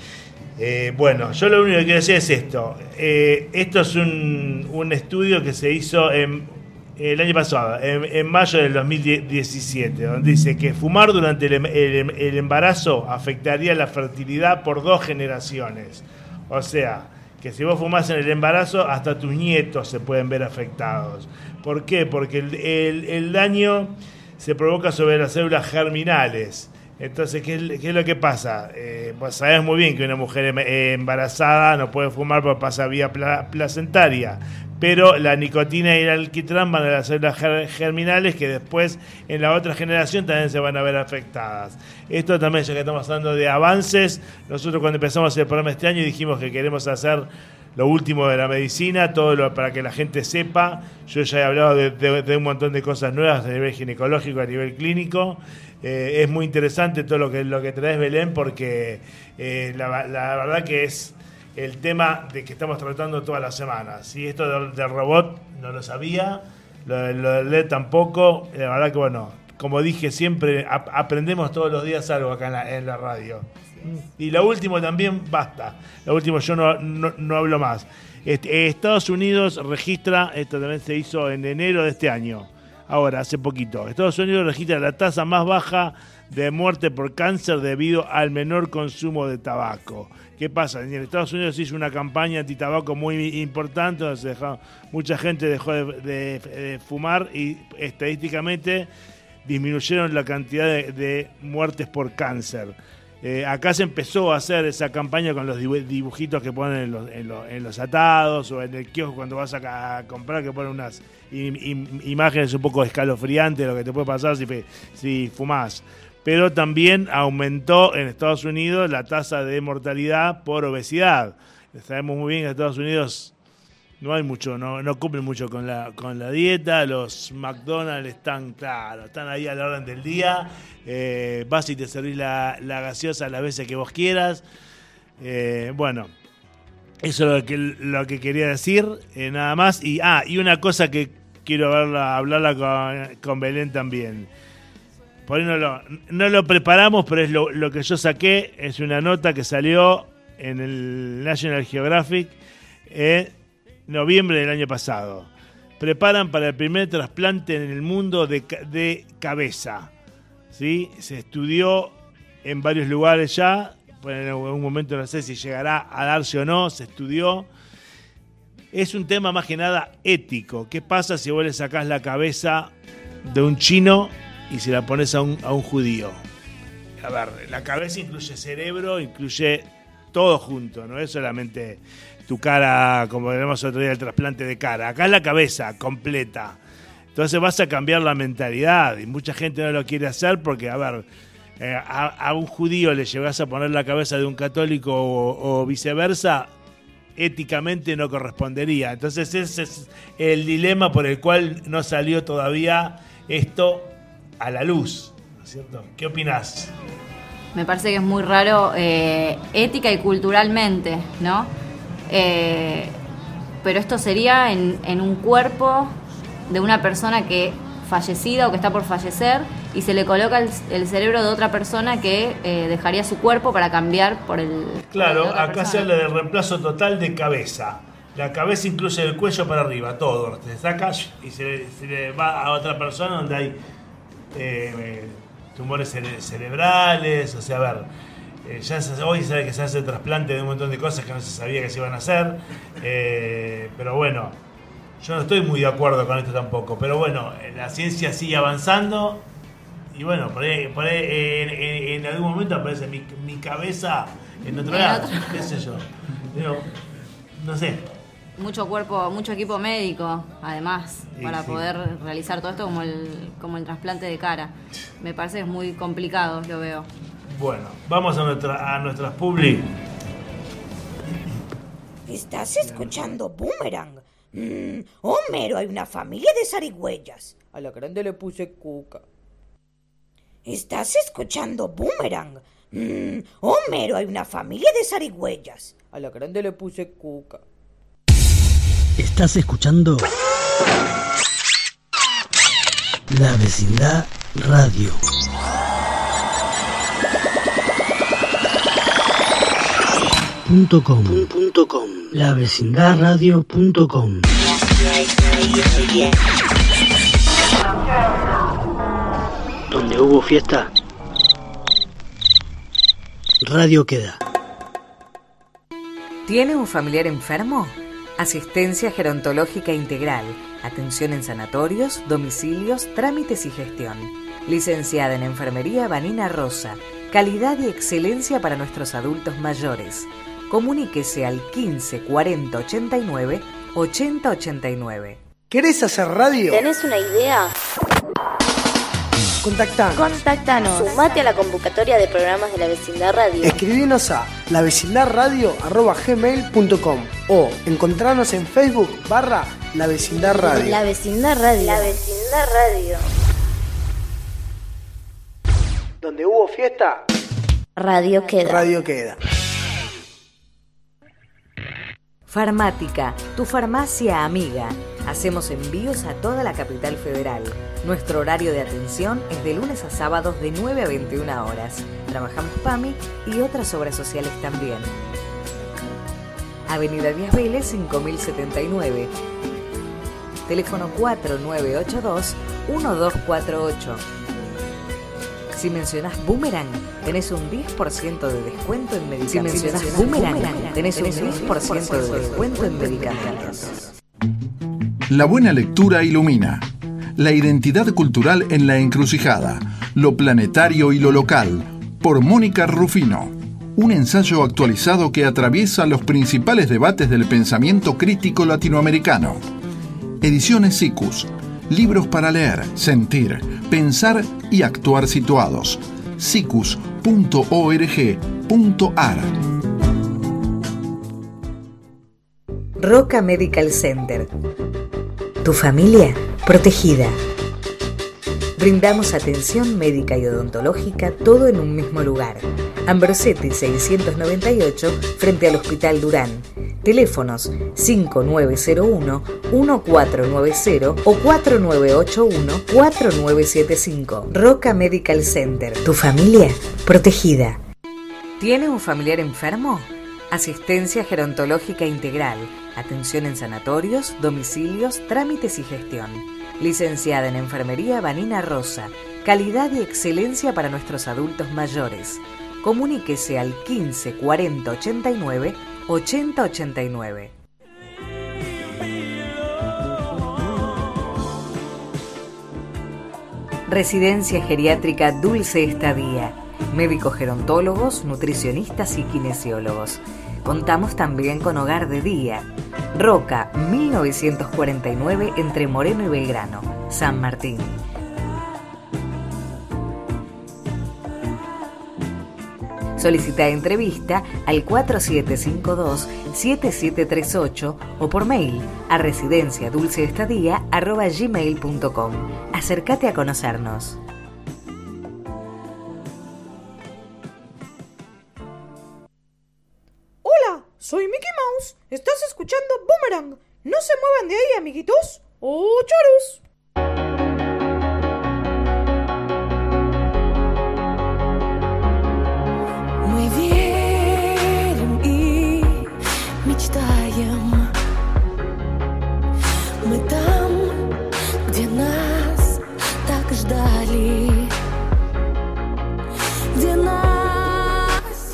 Bueno, yo lo único que quiero decir es esto. Esto es un estudio que se hizo el año pasado, en mayo del 2017, donde dice que fumar durante el embarazo afectaría la fertilidad por 2 generaciones. O sea, que si vos fumás en el embarazo, hasta tus nietos se pueden ver afectados. ¿Por qué? Porque el daño se provoca sobre las células germinales. Entonces, ¿qué es lo que pasa? Pues sabés muy bien que una mujer embarazada no puede fumar porque pasa vía placentaria. Pero la nicotina y el alquitrán van a las células germinales que después en la otra generación también se van a ver afectadas. Esto también, ya que estamos hablando de avances, nosotros cuando empezamos el programa este año dijimos que queremos hacer lo último de la medicina, para que la gente sepa. Yo ya he hablado de un montón de cosas nuevas a nivel ginecológico, a nivel clínico. Es muy interesante todo lo que traes, Belén, porque la verdad que es el tema de que estamos tratando todas las semanas. ¿Sí? Esto del robot no lo sabía, lo del LED tampoco. La verdad que, bueno, como dije siempre, aprendemos todos los días algo acá en la radio. Y lo último también, basta. Lo último, yo no hablo más. Estados Unidos registra, esto también se hizo en enero de este año, ahora, hace poquito. Estados Unidos registra la tasa más baja de muerte por cáncer debido al menor consumo de tabaco. ¿Qué pasa? En Estados Unidos se hizo una campaña antitabaco muy importante, donde mucha gente dejó de fumar y estadísticamente disminuyeron la cantidad de muertes por cáncer. Acá se empezó a hacer esa campaña con los dibujitos que ponen en los atados o en el kiosco cuando vas a comprar, que ponen unas imágenes un poco escalofriantes de lo que te puede pasar si fumás. Pero también aumentó en Estados Unidos la tasa de mortalidad por obesidad. Sabemos muy bien que en Estados Unidos no hay mucho, no cumplen mucho con la dieta. Los McDonald's están ahí a la orden del día. Vas y te servís la gaseosa las veces que vos quieras. Bueno, eso es lo que quería decir, nada más. Y una cosa que quiero hablarla con Belén también. Por ahí no lo preparamos, pero es lo que yo saqué. Es una nota que salió en el National Geographic en noviembre del año pasado. Preparan para el primer trasplante en el mundo de cabeza. ¿Sí? Se estudió en varios lugares ya. En algún momento no sé si llegará a darse o no. Se estudió. Es un tema más que nada ético. ¿Qué pasa si vos le sacás la cabeza de un chino y se la pones a un judío? A ver, la cabeza incluye cerebro, incluye todo junto, no es solamente tu cara, como veremos otro día el trasplante de cara. Acá es la cabeza completa. Entonces vas a cambiar la mentalidad y mucha gente no lo quiere hacer porque, a ver, a un judío le llegas a poner la cabeza de un católico o viceversa, éticamente no correspondería. Entonces ese es el dilema por el cual no salió todavía esto a la luz, ¿no es cierto? ¿Qué opinás? Me parece que es muy raro ética y culturalmente, ¿no? Pero esto sería en un cuerpo de una persona que fallecida o que está por fallecer y se le coloca el cerebro de otra persona que dejaría su cuerpo para cambiar por el... Claro, de otra acá persona. se habla de reemplazo total de cabeza. La cabeza incluye el cuello para arriba, todo. Se saca y se le va a otra persona donde hay tumores cerebrales. O sea, a ver, hoy se sabe que se hace trasplante de un montón de cosas que no se sabía que se iban a hacer. Pero bueno, yo no estoy muy de acuerdo con esto tampoco. Pero bueno, la ciencia sigue avanzando. Y bueno, por ahí en algún momento aparece mi cabeza en otro lado. ¿Qué sé yo? No sé. Mucho cuerpo, mucho equipo médico, además, para poder realizar todo esto como el trasplante de cara. Me parece que es muy complicado, lo veo. Bueno, vamos a nuestras publi. ¿Estás escuchando Boomerang? Homero, hay una familia de zarigüeyas. A la grande le puse cuca. ¿Estás escuchando Boomerang? Homero, hay una familia de zarigüeyas. A la grande le puse cuca. Estás escuchando La Vecindad Radio. .com. lavecindadradio.com. Donde hubo fiesta, radio queda. ¿Tiene un familiar enfermo? Asistencia gerontológica integral, atención en sanatorios, domicilios, trámites y gestión. Licenciada en Enfermería Vanina Rosa, calidad y excelencia para nuestros adultos mayores. Comuníquese al 15 40 89 80 89. ¿Querés hacer radio? ¿Tenés una idea? Contactanos. Sumate a la convocatoria de programas de La Vecindad Radio. Escribinos a lavecindadradio@gmail.com o encontrarnos en Facebook /La Vecindad Radio. La Vecindad Radio. La Vecindad Radio. Donde hubo fiesta, Radio queda. radio queda. Farmática, tu farmacia amiga. Hacemos envíos a toda la capital federal. Nuestro horario de atención es de lunes a sábados de 9 a 21 horas. Trabajamos PAMI y otras obras sociales también. Avenida Díaz Vélez 5079. Teléfono 4982-1248. Si mencionás Boomerang, tenés un 10% de descuento en medicamentos. Si mencionás Boomerang, tenés un 10% de descuento en medicamentos. La buena lectura ilumina. La identidad cultural en la encrucijada. Lo planetario y lo local. por Mónica Rufino. Un ensayo actualizado que atraviesa los principales debates del pensamiento crítico latinoamericano. Ediciones SICUS. Libros para leer, sentir, pensar y actuar situados. sicus.org.ar. Roca Medical Center. Tu familia protegida. Brindamos atención médica y odontológica todo en un mismo lugar. Ambrosetti 698 frente al Hospital Durán. Teléfonos 5901-1490 o 4981-4975. Roca Medical Center. Tu familia protegida. ¿Tiene un familiar enfermo? Asistencia gerontológica integral. Atención en sanatorios, domicilios, trámites y gestión. Licenciada en Enfermería Vanina Rosa. Calidad y excelencia para nuestros adultos mayores. Comuníquese al 15 40 89 80 89. Residencia Geriátrica Dulce Estadía. Médicos gerontólogos, nutricionistas y kinesiólogos. Contamos también con hogar de día. Roca, 1949, entre Moreno y Belgrano, San Martín. Solicita entrevista al 4752-7738 o por mail a residenciadulceestadía@gmail.com. Acércate a conocernos. Hola, soy Mickey Mouse. ¿Estás escuchando Boomerang? No se muevan de ahí, amiguitos. ¡Oh, choros! Мы верим и мечтаем. Мы там, где нас так ждали. Где нас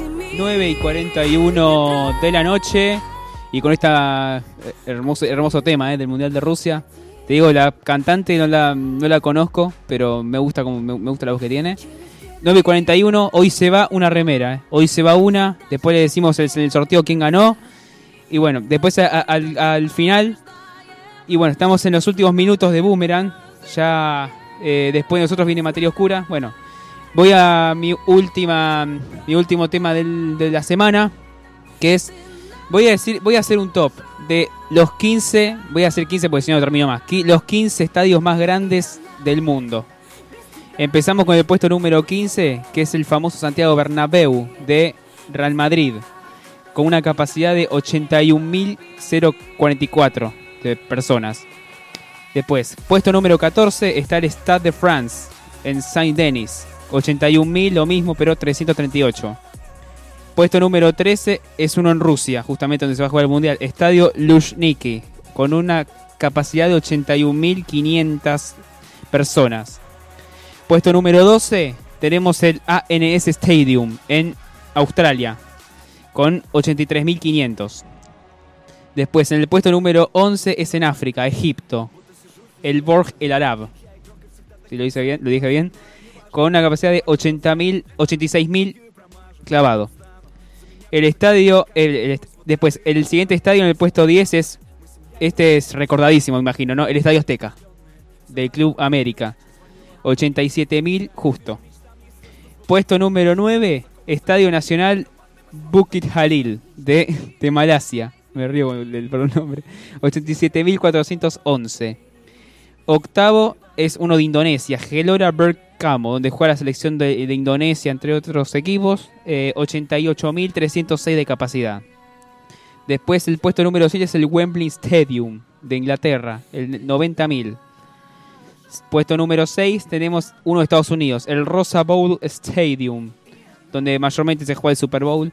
9:41 de la noche y con esta hermoso tema del Mundial de Rusia. Te digo, la cantante no la conozco, pero me gusta la voz que tiene. 9:41, hoy se va una remera. Hoy se va una, después le decimos en el sorteo quién ganó. Y bueno, después al final. Y bueno, estamos en los últimos minutos de Boomerang. Ya después de nosotros viene Materia Oscura. Bueno, voy a mi último tema de la semana, que es, voy a hacer un top de los 15, voy a hacer 15 porque si no termino más, los 15 estadios más grandes del mundo. Empezamos con el puesto número 15, que es el famoso Santiago Bernabéu de Real Madrid, con una capacidad de 81.044 de personas. Después, puesto número 14 está el Stade de France en Saint-Denis, 81.000, lo mismo, pero 338. Puesto número 13 es uno en Rusia, justamente donde se va a jugar el Mundial, Estadio Luzhniki, con una capacidad de 81.500 personas. Puesto número 12 tenemos el ANS Stadium en Australia, con 83.500. Después, en el puesto número 11 es en África, Egipto, el Burj El Arab, si lo dije bien, con una capacidad de 86.000 clavado. El estadio, después, el siguiente estadio en el puesto 10 es recordadísimo, imagino, ¿no? El Estadio Azteca, del Club América, 87.000 justo. Puesto número 9, Estadio Nacional Bukit Jalil de Malasia. Me río por el nombre. 87.411. Octavo es uno de Indonesia, Gelora Bergamo, donde juega la selección de Indonesia, entre otros equipos. 88.306 de capacidad. Después el puesto número 6 es el Wembley Stadium de Inglaterra, el 90.000. Puesto número 6 tenemos uno de Estados Unidos, el Rosa Bowl Stadium, donde mayormente se juega el Super Bowl,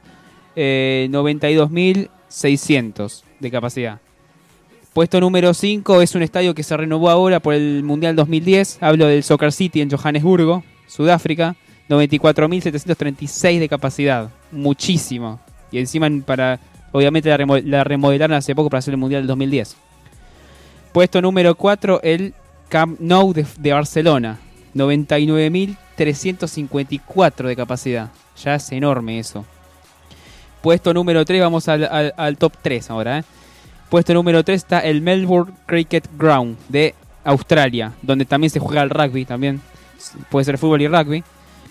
92.600 de capacidad. Puesto número 5 es un estadio que se renovó ahora por el Mundial 2010, hablo del Soccer City en Johannesburgo, Sudáfrica, 94.736 de capacidad, muchísimo. Y encima obviamente la remodelaron hace poco para hacer el Mundial del 2010. Puesto número 4, el Camp Nou de Barcelona, 99.354 de capacidad. Ya es enorme eso. Puesto número 3, vamos al top 3 ahora. Puesto número 3 está el Melbourne Cricket Ground de Australia, donde también se juega el rugby, también puede ser fútbol y rugby.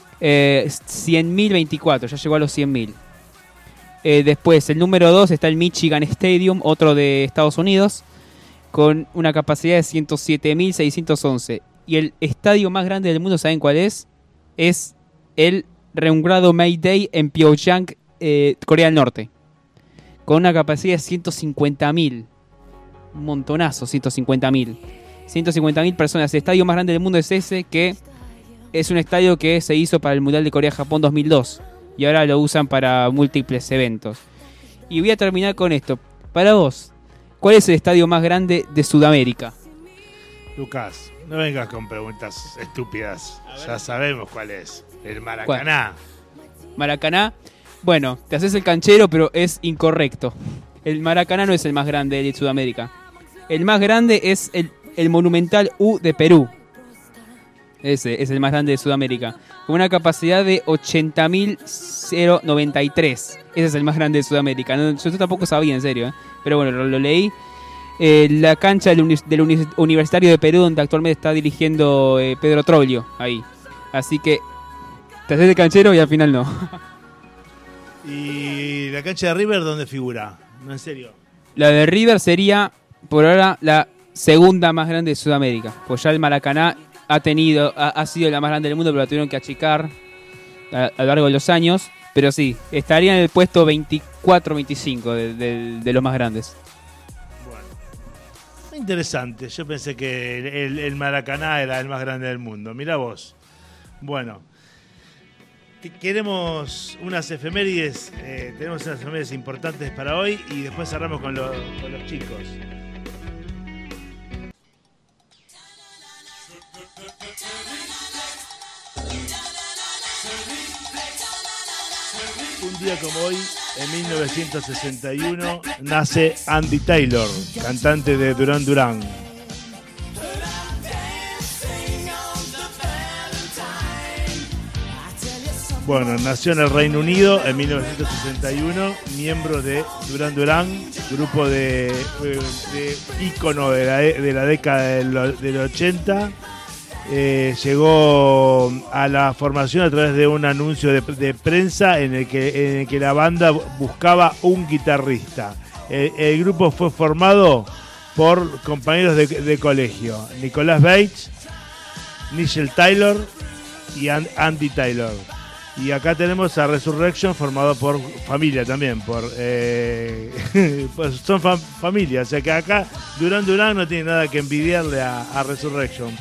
100.024, ya llegó a los 100.000. Después, el número 2 está el Michigan Stadium, otro de Estados Unidos, con una capacidad de 107.611. Y el estadio más grande del mundo, ¿saben cuál es? Es el Reungrado Mayday en Pyongyang, Corea del Norte, con una capacidad de 150.000. Un montonazo, 150.000. 150.000 personas. El estadio más grande del mundo es ese, que es un estadio que se hizo para el Mundial de Corea-Japón 2002. Y ahora lo usan para múltiples eventos. Y voy a terminar con esto. Para vos, ¿cuál es el estadio más grande de Sudamérica? Lucas, no vengas con preguntas estúpidas. Ya sabemos cuál es. El Maracaná. ¿Cuál? Maracaná. Bueno, te haces el canchero, pero es incorrecto. El Maracaná no es el más grande de Sudamérica. El más grande es el Monumental U de Perú. Ese es el más grande de Sudamérica, con una capacidad de 80.093. Ese es el más grande de Sudamérica. No, yo tampoco sabía, en serio, pero bueno, lo leí. La cancha del Universitario de Perú, donde actualmente está dirigiendo Pedro Troglio, ahí. Así que te haces de canchero y al final no. ¿Y la cancha de River dónde figura? No, en serio. La de River sería, por ahora, la segunda más grande de Sudamérica. Pues ya el Maracaná ha sido la más grande del mundo, pero la tuvieron que achicar a lo largo de los años. Pero sí, estaría en el puesto 24-25 de los más grandes. Bueno, interesante. Yo pensé que el Maracaná era el más grande del mundo. Mirá vos. Bueno, queremos unas efemérides. Tenemos unas efemérides importantes para hoy y después cerramos con los chicos. Un día como hoy, en 1961, nace Andy Taylor, cantante de Duran Duran. Bueno, nació en el Reino Unido en 1961, miembro de Duran Duran, grupo de ícono de la década del 80. Llegó a la formación a través de un anuncio de prensa en el que la banda buscaba un guitarrista. El grupo fue formado por compañeros de colegio: Nicolas Bates, Nigel Taylor y Andy Taylor. Y acá tenemos a Resurrection, formado por familia también, pues son familia, o sea que acá Duran Duran no tiene nada que envidiarle a Resurrection.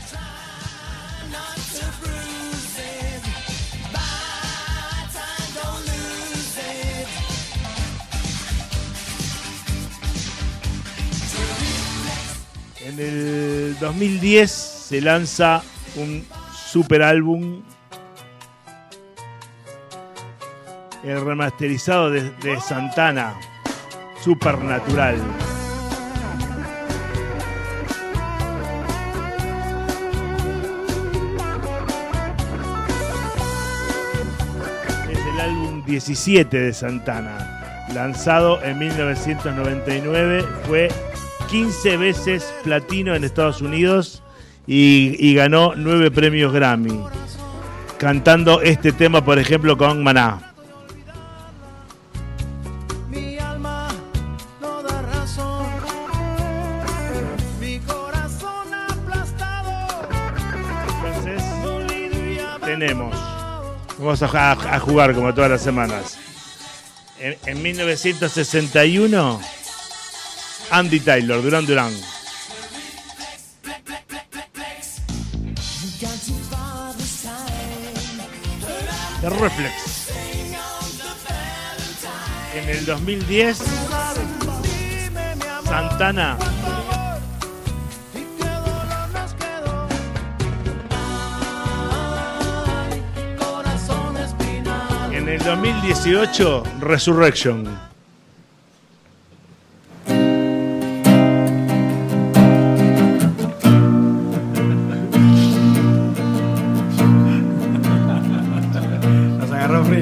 En el 2010 se lanza un super álbum, el remasterizado de Santana, Supernatural. Es el álbum 17 de Santana, lanzado en 1999, fue 15 veces platino en Estados Unidos y ganó 9 premios Grammy, cantando este tema, por ejemplo, con Maná. Mi alma no da razón, mi corazón aplastado. Entonces, tenemos, vamos a jugar como todas las semanas. En 1961, Andy Taylor, Duran Duran. The Reflex. En el 2010, Santana. En el 2018, Resurrection. Nos agarró frío.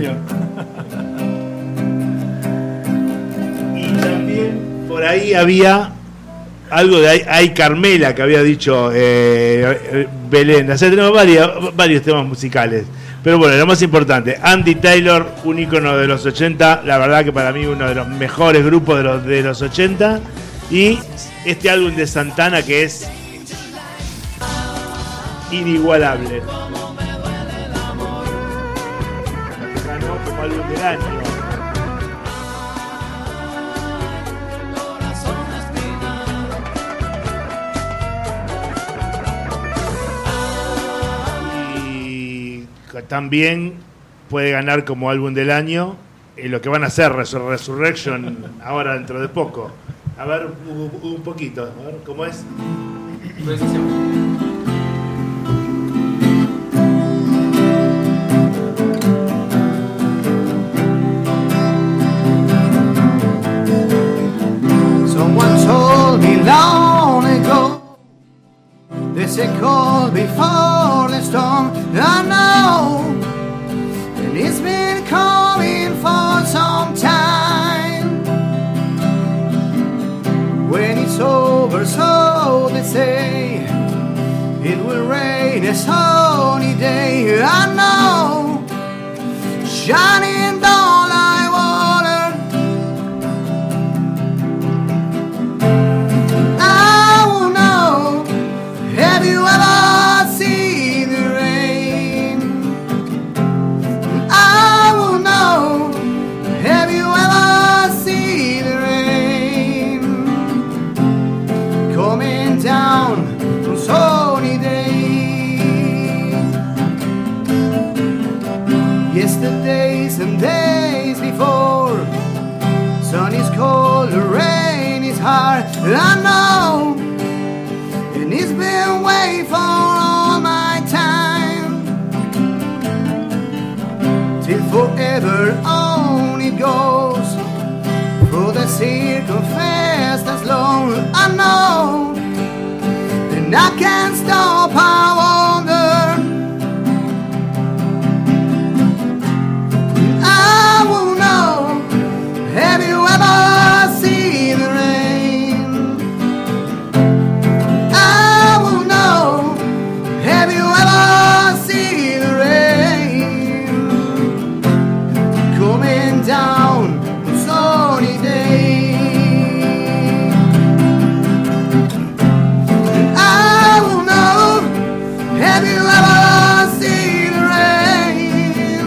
ahí había algo de Ay Carmela que había dicho Belén. O sea, tenemos varios temas musicales. Pero bueno, lo más importante, Andy Taylor, un ícono de los 80, la verdad que para mí uno de los mejores grupos de los 80. Y este álbum de Santana que es inigualable. Ganó como álbum del año. También puede ganar como álbum del año lo que van a hacer Resurrection ahora dentro de poco. A ver, un poquito, a ver cómo es. Someone told me long ago there's a call before the storm. I know, and it's been coming for some time. When it's over, so they say, it will rain a sunny day. I know, shining down like water. I will know, have you ever seen the rain? I will know, have you ever seen the rain? Coming down on sunny day. Yesterdays and days before, sun is cold, the rain is hard. I know, and it's been waiting for all my time. Till forever on it goes, through the circumference that's long. I know, and I can't stop, I wonder. I will know, have you ever seen the rain? I will know, have you ever seen the rain? Coming down on sunny day. I will know, have you ever seen the rain?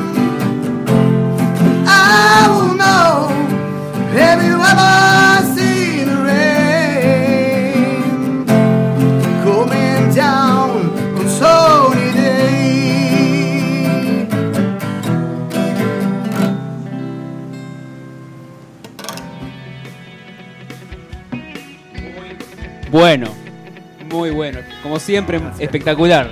I will know, have you ever seen the rain? Coming down on sunny day. Bueno, muy bueno. Como siempre, espectacular.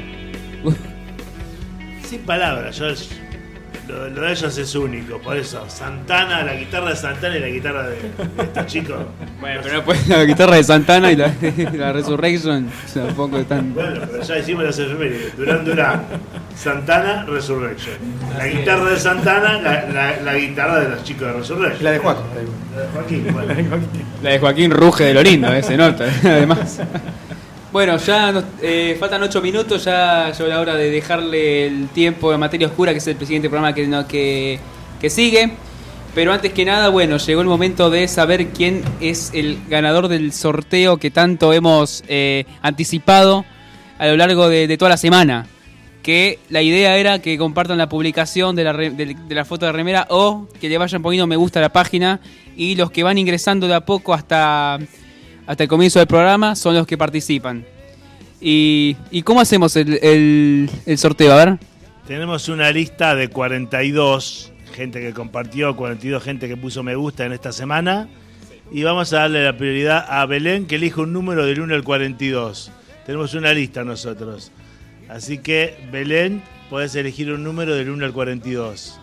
Sin palabras, lo de ellos es único, por eso. Santana, la guitarra de Santana y la guitarra de estos chicos. Bueno, pero después la guitarra de Santana y la Resurrection tampoco están. Bueno, pero ya hicimos las efemérides. Durán, Santana, Resurrection. La guitarra de Santana, la guitarra de los chicos de Resurrection. La de Joaquín. La de Joaquín, bueno. La de Joaquín ruge de lo lindo, se nota, además. Bueno, ya faltan 8 minutos, ya llegó la hora de dejarle el tiempo a Materia Oscura, que es el presidente del programa que sigue. Pero antes que nada, bueno, llegó el momento de saber quién es el ganador del sorteo que tanto hemos anticipado a lo largo de toda la semana. Que la idea era que compartan la publicación de la foto de remera o que le vayan poniendo me gusta a la página, y los que van ingresando de a poco hasta el comienzo del programa son los que participan. ¿Y cómo hacemos el sorteo? A ver. Tenemos una lista de 42 gente que compartió, 42 gente que puso me gusta en esta semana, y vamos a darle la prioridad a Belén, que elija un número del 1 al 42. Tenemos una lista nosotros. Así que, Belén, podés elegir un número del 1 al 42.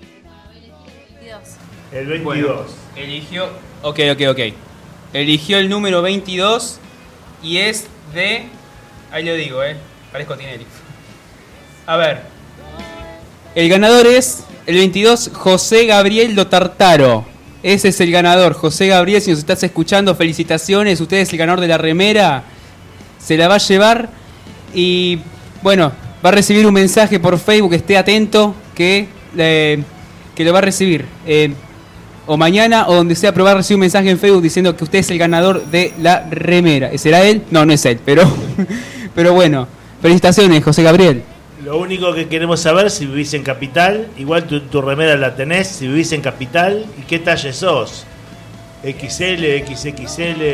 El 22. Bueno, eligió... Ok. Eligió el número 22 y es de... Ahí lo digo, parezco Tinelli. A ver. El ganador es el 22, José Gabriel Lo Tartaro. Ese es el ganador, José Gabriel. Si nos estás escuchando, felicitaciones. Usted es el ganador de la remera. Se la va a llevar. Y bueno, va a recibir un mensaje por Facebook. Esté atento que lo va a recibir. O mañana o donde sea, pero va a recibir un mensaje en Facebook diciendo que usted es el ganador de la remera. ¿Será él? No, no es él. Pero bueno, felicitaciones, José Gabriel. Lo único que queremos saber si vivís en Capital, igual tu remera la tenés, si vivís en Capital y qué talle sos. XL, XXL.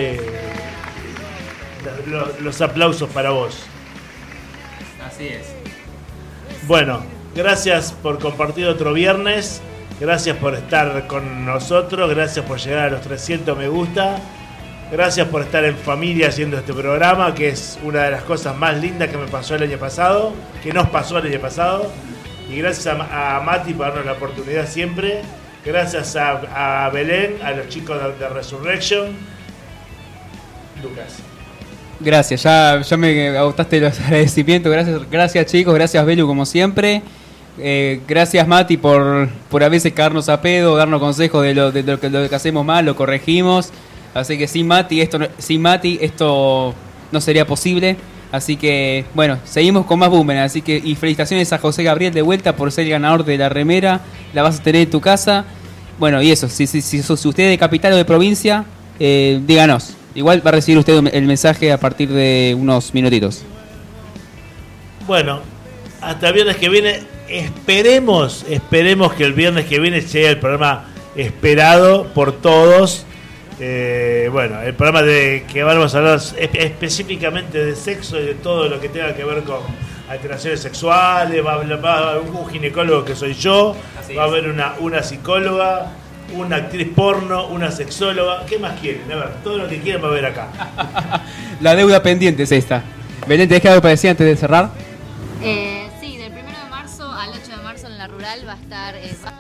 Los aplausos para vos. Así es. Bueno, gracias por compartir otro viernes. Gracias por estar con nosotros. Gracias por llegar a los 300 me gusta. Gracias por estar en familia haciendo este programa, que es una de las cosas más lindas que me pasó el año pasado, que nos pasó el año pasado. Y gracias a Mati por darnos la oportunidad siempre. Gracias a Belén, a los chicos de Resurrection. Lucas. Gracias, ya me agotaste los agradecimientos. Gracias chicos, gracias Belu como siempre. Gracias Mati por a veces caernos a pedo, darnos consejos de lo que hacemos mal, lo corregimos. Así que sin Mati esto no sería posible. Así que bueno, seguimos con más Boomerang. Así que y felicitaciones a José Gabriel de vuelta por ser el ganador de la remera. La vas a tener en tu casa. Bueno, y eso, si usted es de capital o de provincia, díganos. Igual va a recibir usted el mensaje a partir de unos minutitos. Bueno, hasta el viernes que viene. Esperemos que el viernes que viene sea el programa esperado por todos. Bueno, el programa que vamos a hablar específicamente de sexo y de todo lo que tenga que ver con alteraciones sexuales. Va a haber un ginecólogo que soy yo. Va a haber una psicóloga, una actriz porno, una sexóloga. ¿Qué más quieren? A ver, todo lo que quieran va a haber acá. La deuda pendiente es esta. Belén, ¿te dejas algo para decir antes de cerrar? Sí, del 1 de marzo al 8 de marzo en la rural va a estar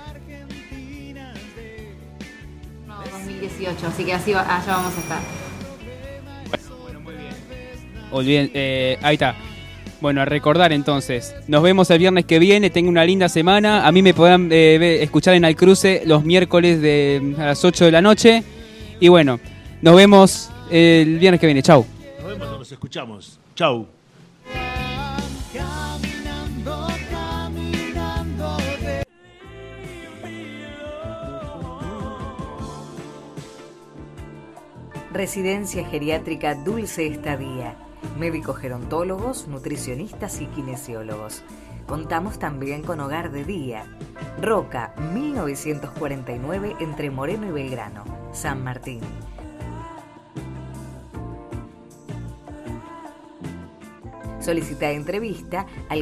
2018, así que allá vamos a estar. Bueno, muy bien. Olviden, ahí está. Bueno, a recordar entonces. Nos vemos el viernes que viene. Tengan una linda semana. A mí me podrán escuchar en Al Cruce los miércoles a las 8 de la noche. Y bueno, nos vemos el viernes que viene. Chau. Nos vemos, nos escuchamos. Chau. Residencia Geriátrica Dulce Estadía. Médicos gerontólogos, nutricionistas y kinesiólogos. Contamos también con hogar de día. Roca, 1949, entre Moreno y Belgrano, San Martín. Solicita entrevista al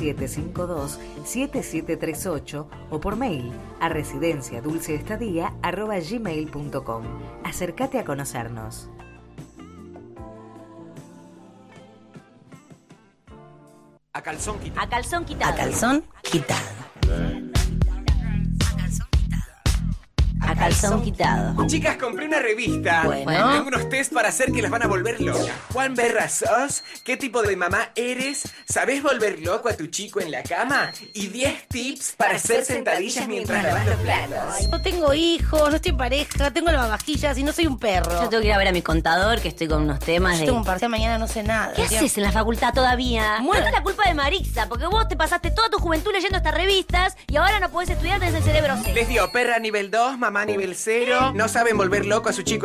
4752-7738 o por mail a residenciadulceestadía@gmail.com. Acércate a conocernos. A calzón quitado. A calzón quitado. A calzón quitado. A calzón quitado. Chicas, compré una revista. Bueno. Tengo unos test para hacer que las van a volver locas. ¿Cuán berra sos? ¿Qué tipo de mamá eres? ¿Sabés volver loco a tu chico en la cama? Y 10 tips para hacer sentadillas mientras lavas los platos. No tengo hijos, no estoy en pareja, tengo lavavajillas y no soy un perro. Yo tengo que ir a ver a mi contador, que estoy con unos temas Yo de... tengo un parcial mañana, no sé nada. ¿Qué haces en la facultad todavía? Bueno. No es la culpa de Marixa, porque vos te pasaste toda tu juventud leyendo estas revistas y ahora no podés estudiar, tenés el cerebro seco. Les dio perra nivel 2, mamá nivel 0. No saben volver loco a su chico